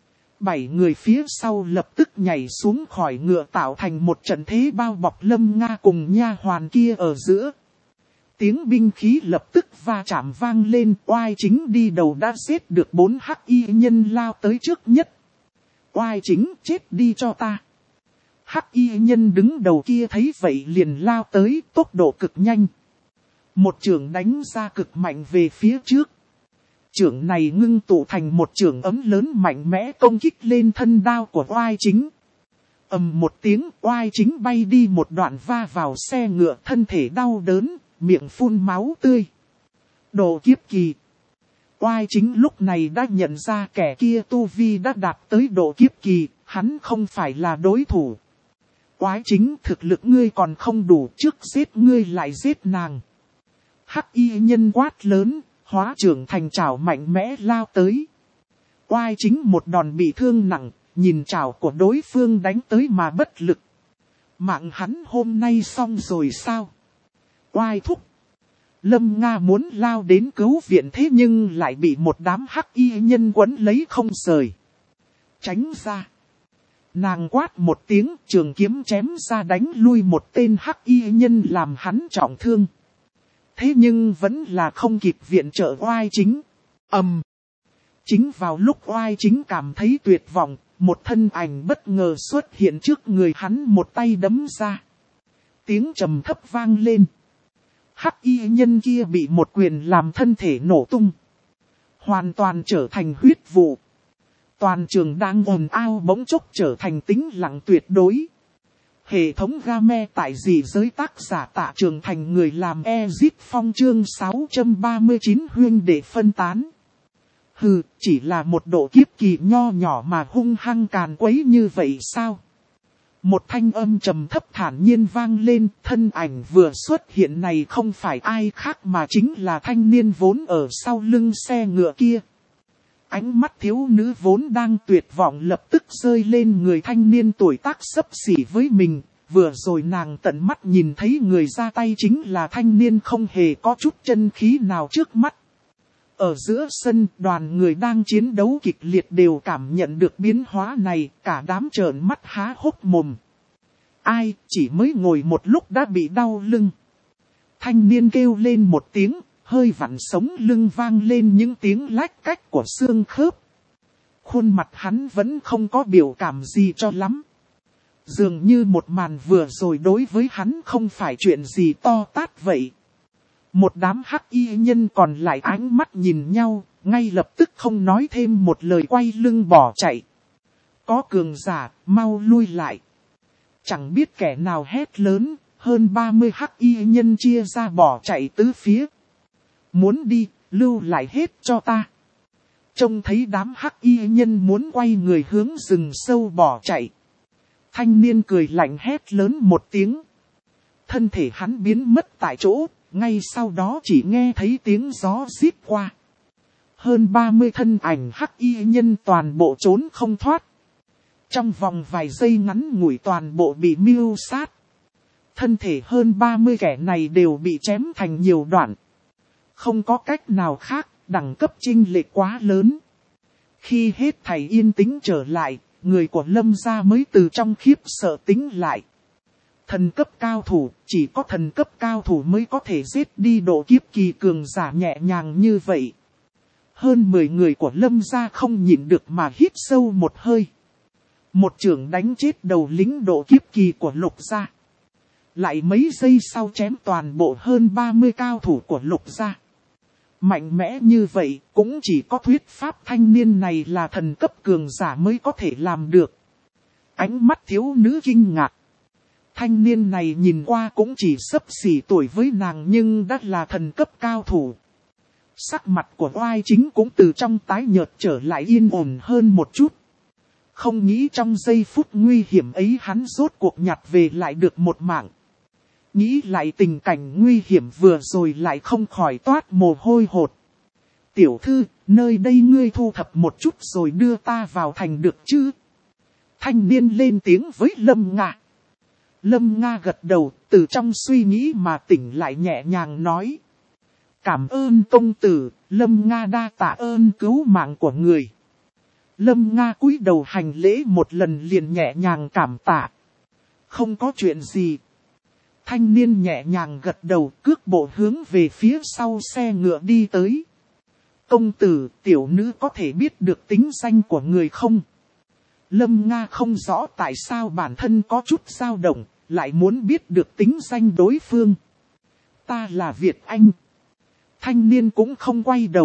7 người phía sau lập tức nhảy xuống khỏi ngựa tạo thành một trận thế bao bọc Lâm Nga cùng nha hoàn kia ở giữa. Tiếng binh khí lập tức va chạm vang lên, oai chính đi đầu đã giết được 4 hắc y nhân lao tới trước nhất. Oai chính chết đi cho ta. Hắc y nhân đứng đầu kia thấy vậy liền lao tới, tốc độ cực nhanh. Một chưởng đánh ra cực mạnh về phía trước. chưởng này ngưng tụ thành một chưởng ấm lớn mạnh mẽ công kích lên thân đao của Oai Chính. Ầm một tiếng, Oai Chính bay đi một đoạn va vào xe ngựa, thân thể đau đớn, miệng phun máu tươi. Độ kiếp kỳ. Oai Chính lúc này đã nhận ra kẻ kia tu vi đã đạt tới độ kiếp kỳ, hắn không phải là đối thủ. Oai Chính, thực lực ngươi còn không đủ, trước giết ngươi lại giết nàng. Hắc y nhân quát lớn, hóa trưởng thành trảo mạnh mẽ lao tới. Oai Chính một đòn bị thương nặng, nhìn trảo của đối phương đánh tới mà bất lực. Mạng hắn hôm nay xong rồi sao? Oai thúc. Lâm Nga muốn lao đến cứu viện thế nhưng lại bị một đám hắc y nhân quấn lấy không rời. Tránh ra. Nàng quát một tiếng, trường kiếm chém ra đánh lui một tên hắc y nhân làm hắn trọng thương. Thế nhưng vẫn là không kịp viện trợ Oai Chính. Chính vào lúc Oai Chính cảm thấy tuyệt vọng, một thân ảnh bất ngờ xuất hiện trước người hắn, một tay đấm ra. Tiếng trầm thấp vang lên. Hắc y nhân kia bị một quyền làm thân thể nổ tung. Hoàn toàn trở thành huyết vụ. Toàn trường đang ồn ào bỗng chốc trở thành tĩnh lặng tuyệt đối. Hệ thống game tại dị giới tác giả Tạ Trường Thành, người làm Ezit Phong chương 639 huyên để phân tán. Hừ, chỉ là một độ kiếp kỳ nho nhỏ mà hung hăng càn quấy như vậy sao? Một thanh âm trầm thấp thản nhiên vang lên, thân ảnh vừa xuất hiện này không phải ai khác mà chính là thanh niên vốn ở sau lưng xe ngựa kia. Ánh mắt thiếu nữ vốn đang tuyệt vọng lập tức rơi lên người thanh niên tuổi tác xấp xỉ với mình, vừa rồi nàng tận mắt nhìn thấy người ra tay chính là thanh niên không hề có chút chân khí nào trước mắt. Ở giữa sân, đoàn người đang chiến đấu kịch liệt đều cảm nhận được biến hóa này, cả đám trợn mắt há hốc mồm. Ai, chỉ mới ngồi một lúc đã bị đau lưng. Thanh niên kêu lên một tiếng, hơi vặn sống lưng vang lên những tiếng lách cách của xương khớp. Khuôn mặt hắn vẫn không có biểu cảm gì cho lắm. Dường như một màn vừa rồi đối với hắn không phải chuyện gì to tát vậy. Một đám hắc y nhân còn lại ánh mắt nhìn nhau, ngay lập tức không nói thêm một lời quay lưng bỏ chạy. Có cường giả, mau lui lại. Chẳng biết kẻ nào hét lớn, hơn 30 hắc y nhân chia ra bỏ chạy tứ phía. Muốn đi, lưu lại hết cho ta. Trông thấy đám hắc y nhân muốn quay người hướng rừng sâu bỏ chạy. Thanh niên cười lạnh hét lớn một tiếng. Thân thể hắn biến mất tại chỗ, ngay sau đó chỉ nghe thấy tiếng gió rít qua. Hơn 30 thân ảnh hắc y nhân toàn bộ trốn không thoát. Trong vòng vài giây ngắn ngủi toàn bộ bị mưu sát. Thân thể hơn 30 kẻ này đều bị chém thành nhiều đoạn. Không có cách nào khác, đẳng cấp chênh lệch quá lớn. Khi hết thảy yên tĩnh trở lại, người của Lâm gia mới từ trong khiếp sợ tĩnh lại. Thần cấp cao thủ, chỉ có thần cấp cao thủ mới có thể giết đi độ kiếp kỳ cường giả nhẹ nhàng như vậy. Hơn 10 người của Lâm gia không nhịn được mà hít sâu một hơi. Một chưởng đánh chết đầu lính độ kiếp kỳ của Lục gia. Lại mấy giây sau chém toàn bộ hơn 30 cao thủ của Lục gia. Mạnh mẽ như vậy cũng chỉ có thuyết pháp thanh niên này là thần cấp cường giả mới có thể làm được. Ánh mắt thiếu nữ kinh ngạc. Thanh niên này nhìn qua cũng chỉ xấp xỉ tuổi với nàng nhưng đã là thần cấp cao thủ. Sắc mặt của Oai Chính cũng từ trong tái nhợt trở lại yên ổn hơn một chút. Không nghĩ trong giây phút nguy hiểm ấy hắn rốt cuộc nhặt về lại được một mạng. Nghĩ lại tình cảnh nguy hiểm vừa rồi lại không khỏi toát mồ hôi hột. Tiểu thư, nơi đây ngươi thu thập một chút rồi đưa ta vào thành được chứ? Thanh niên lên tiếng với Lâm Nga. Lâm Nga gật đầu, từ trong suy nghĩ mà tỉnh lại nhẹ nhàng nói. Cảm ơn công tử, Lâm Nga đa tạ ơn cứu mạng của người. Lâm Nga cúi đầu hành lễ một lần liền nhẹ nhàng cảm tạ. Không có chuyện gì. Thanh niên nhẹ nhàng gật đầu cước bộ hướng về phía sau xe ngựa đi tới. Công tử, tiểu nữ có thể biết được tính danh của người không? Lâm Nga không rõ tại sao bản thân có chút dao động, lại muốn biết được tính danh đối phương. Ta là Việt Anh. Thanh niên cũng không quay đầu,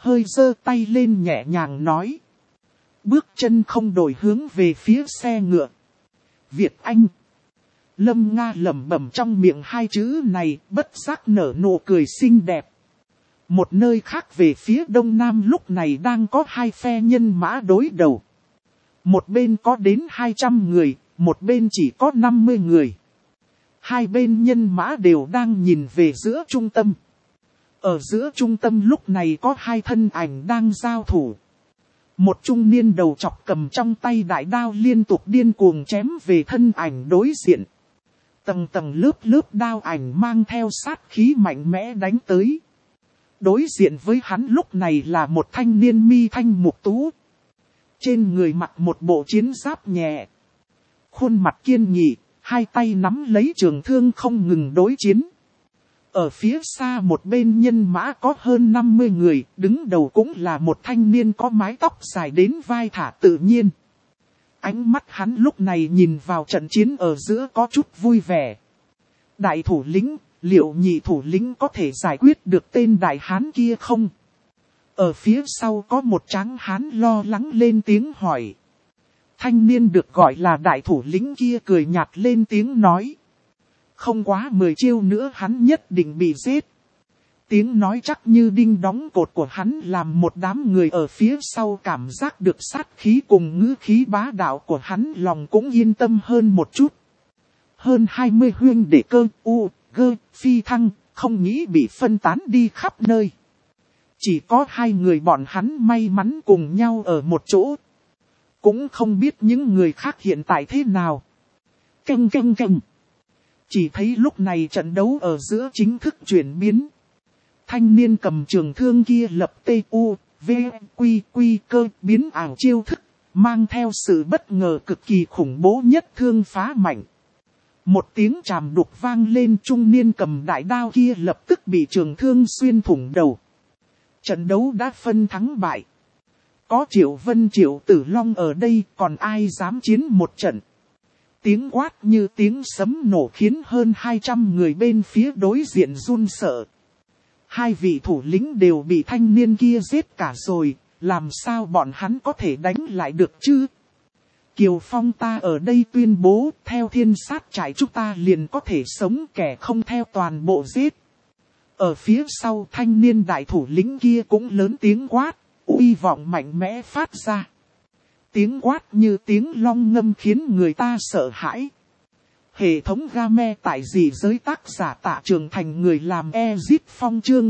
hơi giơ tay lên nhẹ nhàng nói. Bước chân không đổi hướng về phía xe ngựa. Việt Anh. Lâm Nga lẩm bẩm trong miệng hai chữ này, bất giác nở nụ cười xinh đẹp. Một nơi khác về phía đông nam lúc này đang có hai phe nhân mã đối đầu. Một bên có đến 200 người, một bên chỉ có 50 người. Hai bên nhân mã đều đang nhìn về giữa trung tâm. Ở giữa trung tâm lúc này có hai thân ảnh đang giao thủ. Một trung niên đầu chọc cầm trong tay đại đao liên tục điên cuồng chém về thân ảnh đối diện. Tầng tầng lớp lớp đao ảnh mang theo sát khí mạnh mẽ đánh tới. Đối diện với hắn lúc này là một thanh niên mi thanh mục tú. Trên người mặc một bộ chiến giáp nhẹ. Khuôn mặt kiên nghị, hai tay nắm lấy trường thương không ngừng đối chiến. Ở phía xa một bên nhân mã có hơn 50 người, đứng đầu cũng là một thanh niên có mái tóc dài đến vai thả tự nhiên. Ánh mắt hắn lúc này nhìn vào trận chiến ở giữa có chút vui vẻ. Đại thủ lĩnh, liệu nhị thủ lĩnh có thể giải quyết được tên đại hán kia không? Ở phía sau có một tráng hán lo lắng lên tiếng hỏi. Thanh niên được gọi là đại thủ lĩnh kia cười nhạt lên tiếng nói. Không quá 10 chiêu nữa hắn nhất định bị giết. Tiếng nói chắc như đinh đóng cột của hắn làm một đám người ở phía sau cảm giác được sát khí cùng ngữ khí bá đạo của hắn, lòng cũng yên tâm hơn một chút. Hơn 20 huynh đệ cơ, phi thăng, không nghĩ bị phân tán đi khắp nơi. Chỉ có hai người bọn hắn may mắn cùng nhau ở một chỗ. Cũng không biết những người khác hiện tại thế nào. Canh. Chỉ thấy lúc này trận đấu ở giữa chính thức chuyển biến. Thanh niên cầm trường thương kia lập cơ biến ảo chiêu thức, mang theo sự bất ngờ cực kỳ khủng bố nhất thương phá mạnh. Một tiếng tràm đục vang lên, trung niên cầm đại đao kia lập tức bị trường thương xuyên thủng đầu. Trận đấu đã phân thắng bại. Có Triệu Vân Triệu Tử Long ở đây, còn ai dám chiến một trận. Tiếng quát như tiếng sấm nổ khiến hơn 200 người bên phía đối diện run sợ. Hai vị thủ lĩnh đều bị thanh niên kia giết cả rồi, làm sao bọn hắn có thể đánh lại được chứ? Kiều Phong ta ở đây tuyên bố, theo thiên sát trại chúng ta liền có thể sống, kẻ không theo toàn bộ giết. Ở phía sau thanh niên đại thủ lĩnh kia cũng lớn tiếng quát, uy vọng mạnh mẽ phát ra. Tiếng quát như tiếng long ngâm khiến người ta sợ hãi. Hệ thống game tại dị giới tác giả Tạ Trường Thành, người làm Ezit Phong chương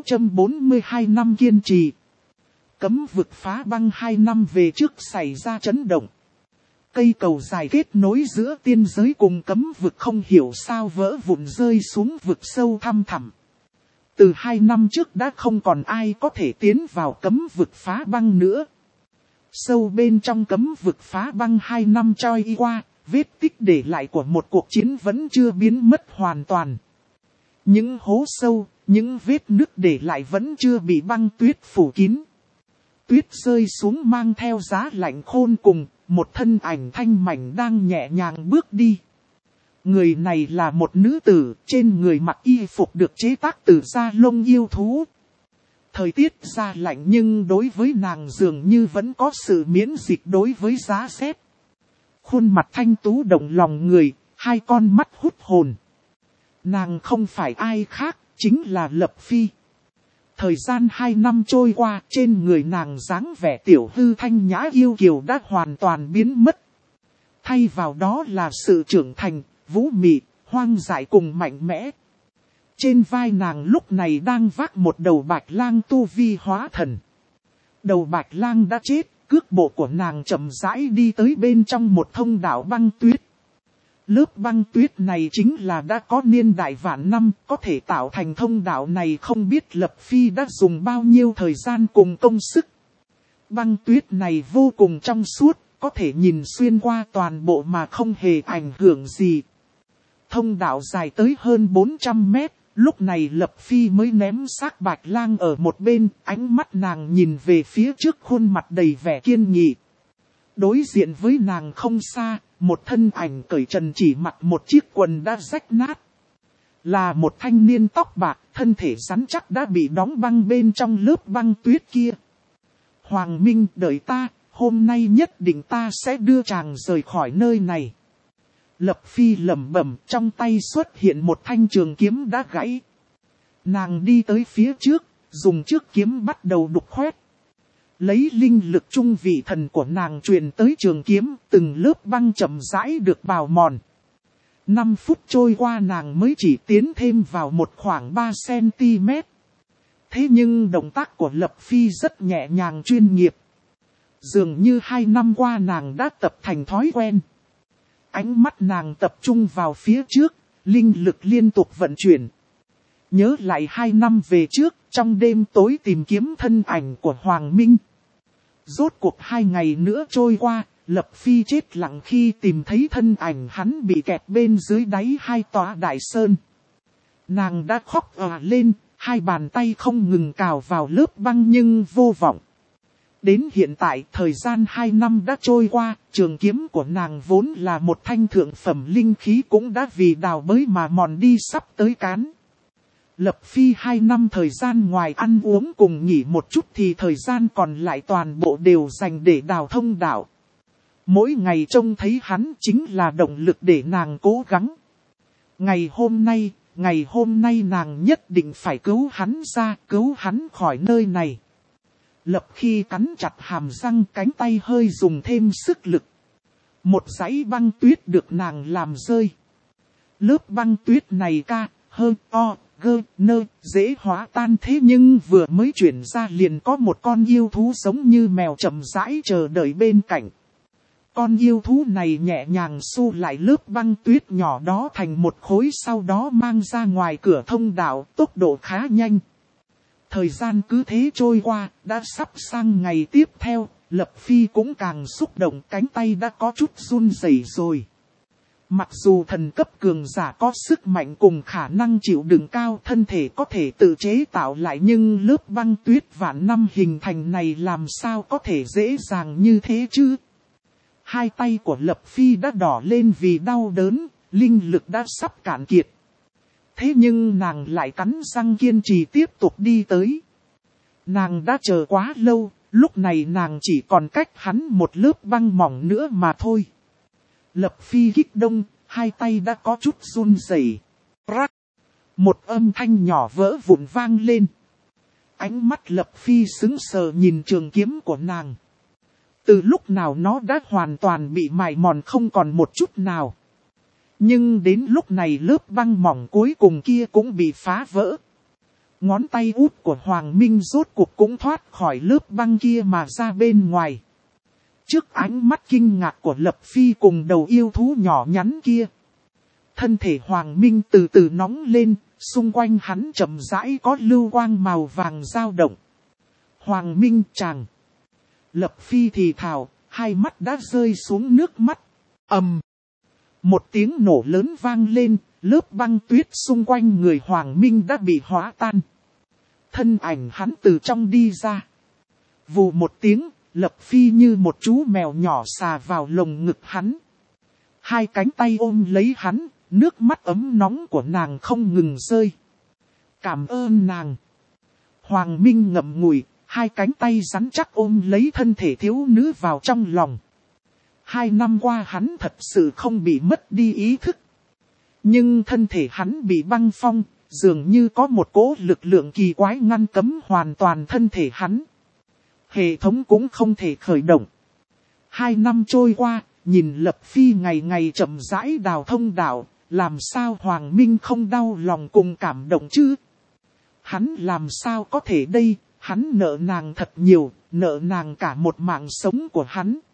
642 năm kiên trì. Cấm vực phá băng 2 năm về trước xảy ra chấn động. Cây cầu dài kết nối giữa tiên giới cùng cấm vực không hiểu sao vỡ vụn rơi xuống vực sâu thăm thẳm. Từ 2 năm trước đã không còn ai có thể tiến vào cấm vực phá băng nữa. Sâu bên trong cấm vực phá băng 2 năm trôi qua, vết tích để lại của một cuộc chiến vẫn chưa biến mất hoàn toàn. Những hố sâu, những vết nứt để lại vẫn chưa bị băng tuyết phủ kín. Tuyết rơi xuống mang theo giá lạnh khôn cùng, một thân ảnh thanh mảnh đang nhẹ nhàng bước đi. Người này là một nữ tử, trên người mặc y phục được chế tác từ da lông yêu thú. Thời tiết ra lạnh nhưng đối với nàng dường như vẫn có sự miễn dịch đối với giá rét. Khuôn mặt thanh tú động lòng người, hai con mắt hút hồn. Nàng không phải ai khác, chính là Lập Phi. Thời gian 2 năm trôi qua, trên người nàng dáng vẻ tiểu hư thanh nhã yêu kiều đã hoàn toàn biến mất. Thay vào đó là sự trưởng thành, vũ mị, hoang dại cùng mạnh mẽ. Trên vai nàng lúc này đang vác một đầu bạch lang tu vi hóa thần. Đầu bạch lang đã chết, cước bộ của nàng chậm rãi đi tới bên trong một thông đạo băng tuyết. Lớp băng tuyết này chính là đã có niên đại vạn năm, có thể tạo thành thông đạo này không biết Lập Phi đã dùng bao nhiêu thời gian cùng công sức. Băng tuyết này vô cùng trong suốt, có thể nhìn xuyên qua toàn bộ mà không hề ảnh hưởng gì. Thông đạo dài tới hơn 400 mét, lúc này Lập Phi mới ném xác bạch lang ở một bên, ánh mắt nàng nhìn về phía trước khuôn mặt đầy vẻ kiên nghị. Đối diện với nàng không xa, một thân ảnh cởi trần chỉ mặc một chiếc quần đã rách nát. Là một thanh niên tóc bạc, thân thể rắn chắc đã bị đóng băng bên trong lớp băng tuyết kia. Hoàng Minh, đợi ta, hôm nay nhất định ta sẽ đưa chàng rời khỏi nơi này. Lập Phi lẩm bẩm, trong tay xuất hiện một thanh trường kiếm đã gãy. Nàng đi tới phía trước, dùng chiếc kiếm bắt đầu đục khoét. Lấy linh lực trung vị thần của nàng truyền tới trường kiếm, từng lớp băng chậm rãi được bào mòn. 5 phút trôi qua nàng mới chỉ tiến thêm vào một khoảng 3 cm. Thế nhưng động tác của Lập Phi rất nhẹ nhàng chuyên nghiệp. Dường như 2 năm qua nàng đã tập thành thói quen. Ánh mắt nàng tập trung vào phía trước, linh lực liên tục vận chuyển. Nhớ lại 2 năm về trước, trong đêm tối tìm kiếm thân ảnh của Hoàng Minh. Rốt cuộc 2 ngày nữa trôi qua, Lập Phi chết lặng khi tìm thấy thân ảnh hắn bị kẹt bên dưới đáy 2 tòa đại sơn. Nàng đã khóc òa lên, 2 bàn tay không ngừng cào vào lớp băng nhưng vô vọng. Đến hiện tại, thời gian 2 năm đã trôi qua, trường kiếm của nàng vốn là một thanh thượng phẩm linh khí cũng đã vì đào bới mà mòn đi sắp tới cán. Lập Phi 2 năm thời gian ngoài ăn uống cùng nghỉ một chút thì thời gian còn lại toàn bộ đều dành để đào thông đạo. Mỗi ngày trông thấy hắn chính là động lực để nàng cố gắng. Ngày hôm nay nàng nhất định phải cứu hắn ra, cứu hắn khỏi nơi này. Lập Khi cắn chặt hàm răng, cánh tay hơi dùng thêm sức lực. Một dãy băng tuyết được nàng làm rơi. Lớp băng tuyết này dễ hóa tan, thế nhưng vừa mới chuyển ra liền có một con yêu thú giống như mèo chậm rãi chờ đợi bên cạnh. Con yêu thú này nhẹ nhàng xô lại lớp băng tuyết nhỏ đó thành một khối, sau đó mang ra ngoài cửa thông đạo, tốc độ khá nhanh. Thời gian cứ thế trôi qua, đã sắp sang ngày tiếp theo, Lập Phi cũng càng xúc động, cánh tay đã có chút run rẩy rồi. Mặc dù thần cấp cường giả có sức mạnh cùng khả năng chịu đựng cao, thân thể có thể tự chế tạo lại, nhưng lớp băng tuyết vạn năm hình thành này làm sao có thể dễ dàng như thế chứ? 2 tay của Lập Phi đã đỏ lên vì đau đớn, linh lực đã sắp cạn kiệt. Thế nhưng nàng lại cắn răng kiên trì tiếp tục đi tới. Nàng đã chờ quá lâu, lúc này nàng chỉ còn cách hắn một lớp băng mỏng nữa mà thôi. Lập Phi kích động, 2 tay đã có chút run rẩy. Rắc! Một âm thanh nhỏ vỡ vụn vang lên. Ánh mắt Lập Phi sững sờ nhìn trường kiếm của nàng. Từ lúc nào nó đã hoàn toàn bị mài mòn không còn một chút nào. Nhưng đến lúc này lớp băng mỏng cuối cùng kia cũng bị phá vỡ. Ngón tay út của Hoàng Minh rốt cuộc cũng thoát khỏi lớp băng kia mà ra bên ngoài. Trước ánh mắt kinh ngạc của Lập Phi cùng đầu yêu thú nhỏ nhắn kia, thân thể Hoàng Minh từ từ nóng lên, xung quanh hắn chậm rãi có lưu quang màu vàng dao động. Hoàng Minh chàng! Lập Phi thì thào, 2 mắt đã rơi xuống nước mắt. Ầm! Một tiếng nổ lớn vang lên, lớp băng tuyết xung quanh người Hoàng Minh đã bị hóa tan. Thân ảnh hắn từ trong đi ra. Vù một tiếng, Lập Phi như một chú mèo nhỏ xà vào lồng ngực hắn. 2 cánh tay ôm lấy hắn, nước mắt ấm nóng của nàng không ngừng rơi. Cảm ơn nàng. Hoàng Minh ngậm ngùi, 2 cánh tay rắn chắc ôm lấy thân thể thiếu nữ vào trong lòng. 2 năm qua hắn thật sự không bị mất đi ý thức. Nhưng thân thể hắn bị băng phong, dường như có một cỗ lực lượng kỳ quái ngăn cấm hoàn toàn thân thể hắn. Hệ thống cũng không thể khởi động. 2 năm trôi qua, nhìn Lập Phi ngày ngày chậm rãi đào thông đạo, làm sao Hoàng Minh không đau lòng cùng cảm động chứ? Hắn làm sao có thể đây, hắn nợ nàng thật nhiều, nợ nàng cả một mạng sống của hắn.